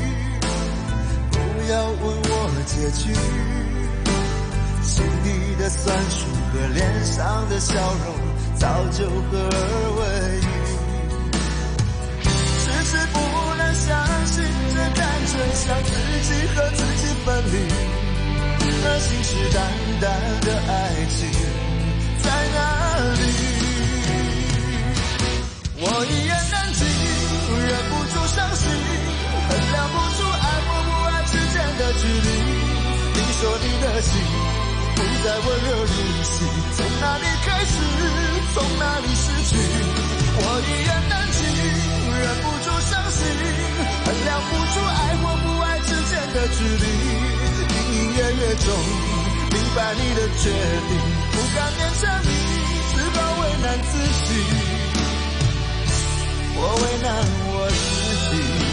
不要問我結局，心裡的酸楚和臉上的笑容早就合二為一。是不能相信，這感覺像自己和自己分離，而信誓旦旦的愛情在哪裡？我一言難盡，忍不住傷心，衡量不出愛或不愛之間的距離。你說你的心不再溫熱如昔，從哪裡開始，從哪裡失去？我一言難盡，忍不住傷心，衡量不出愛或不愛之間的距離，隱隱約約中明白你的決定，不敢勉強你，只好為難自己，我為難我自己。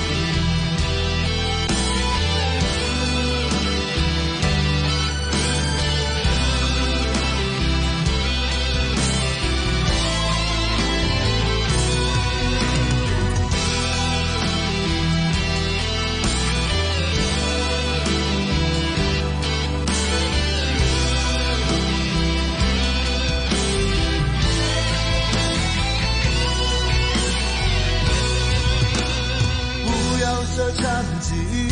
這場記憶，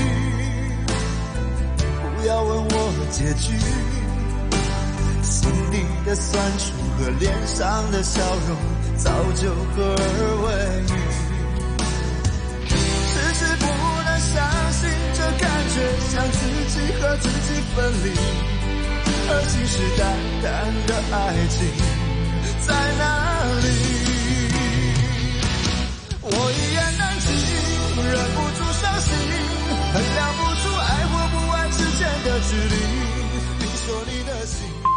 不要問我結局，心裡的酸楚和臉上的笑容早就合二為一。遲遲不能相信，這感覺像自己和自己分離，而信誓旦旦的愛情在哪裡？我一言難盡，忍不住傷心，衡量不出愛或不愛之間的距離。你說你的心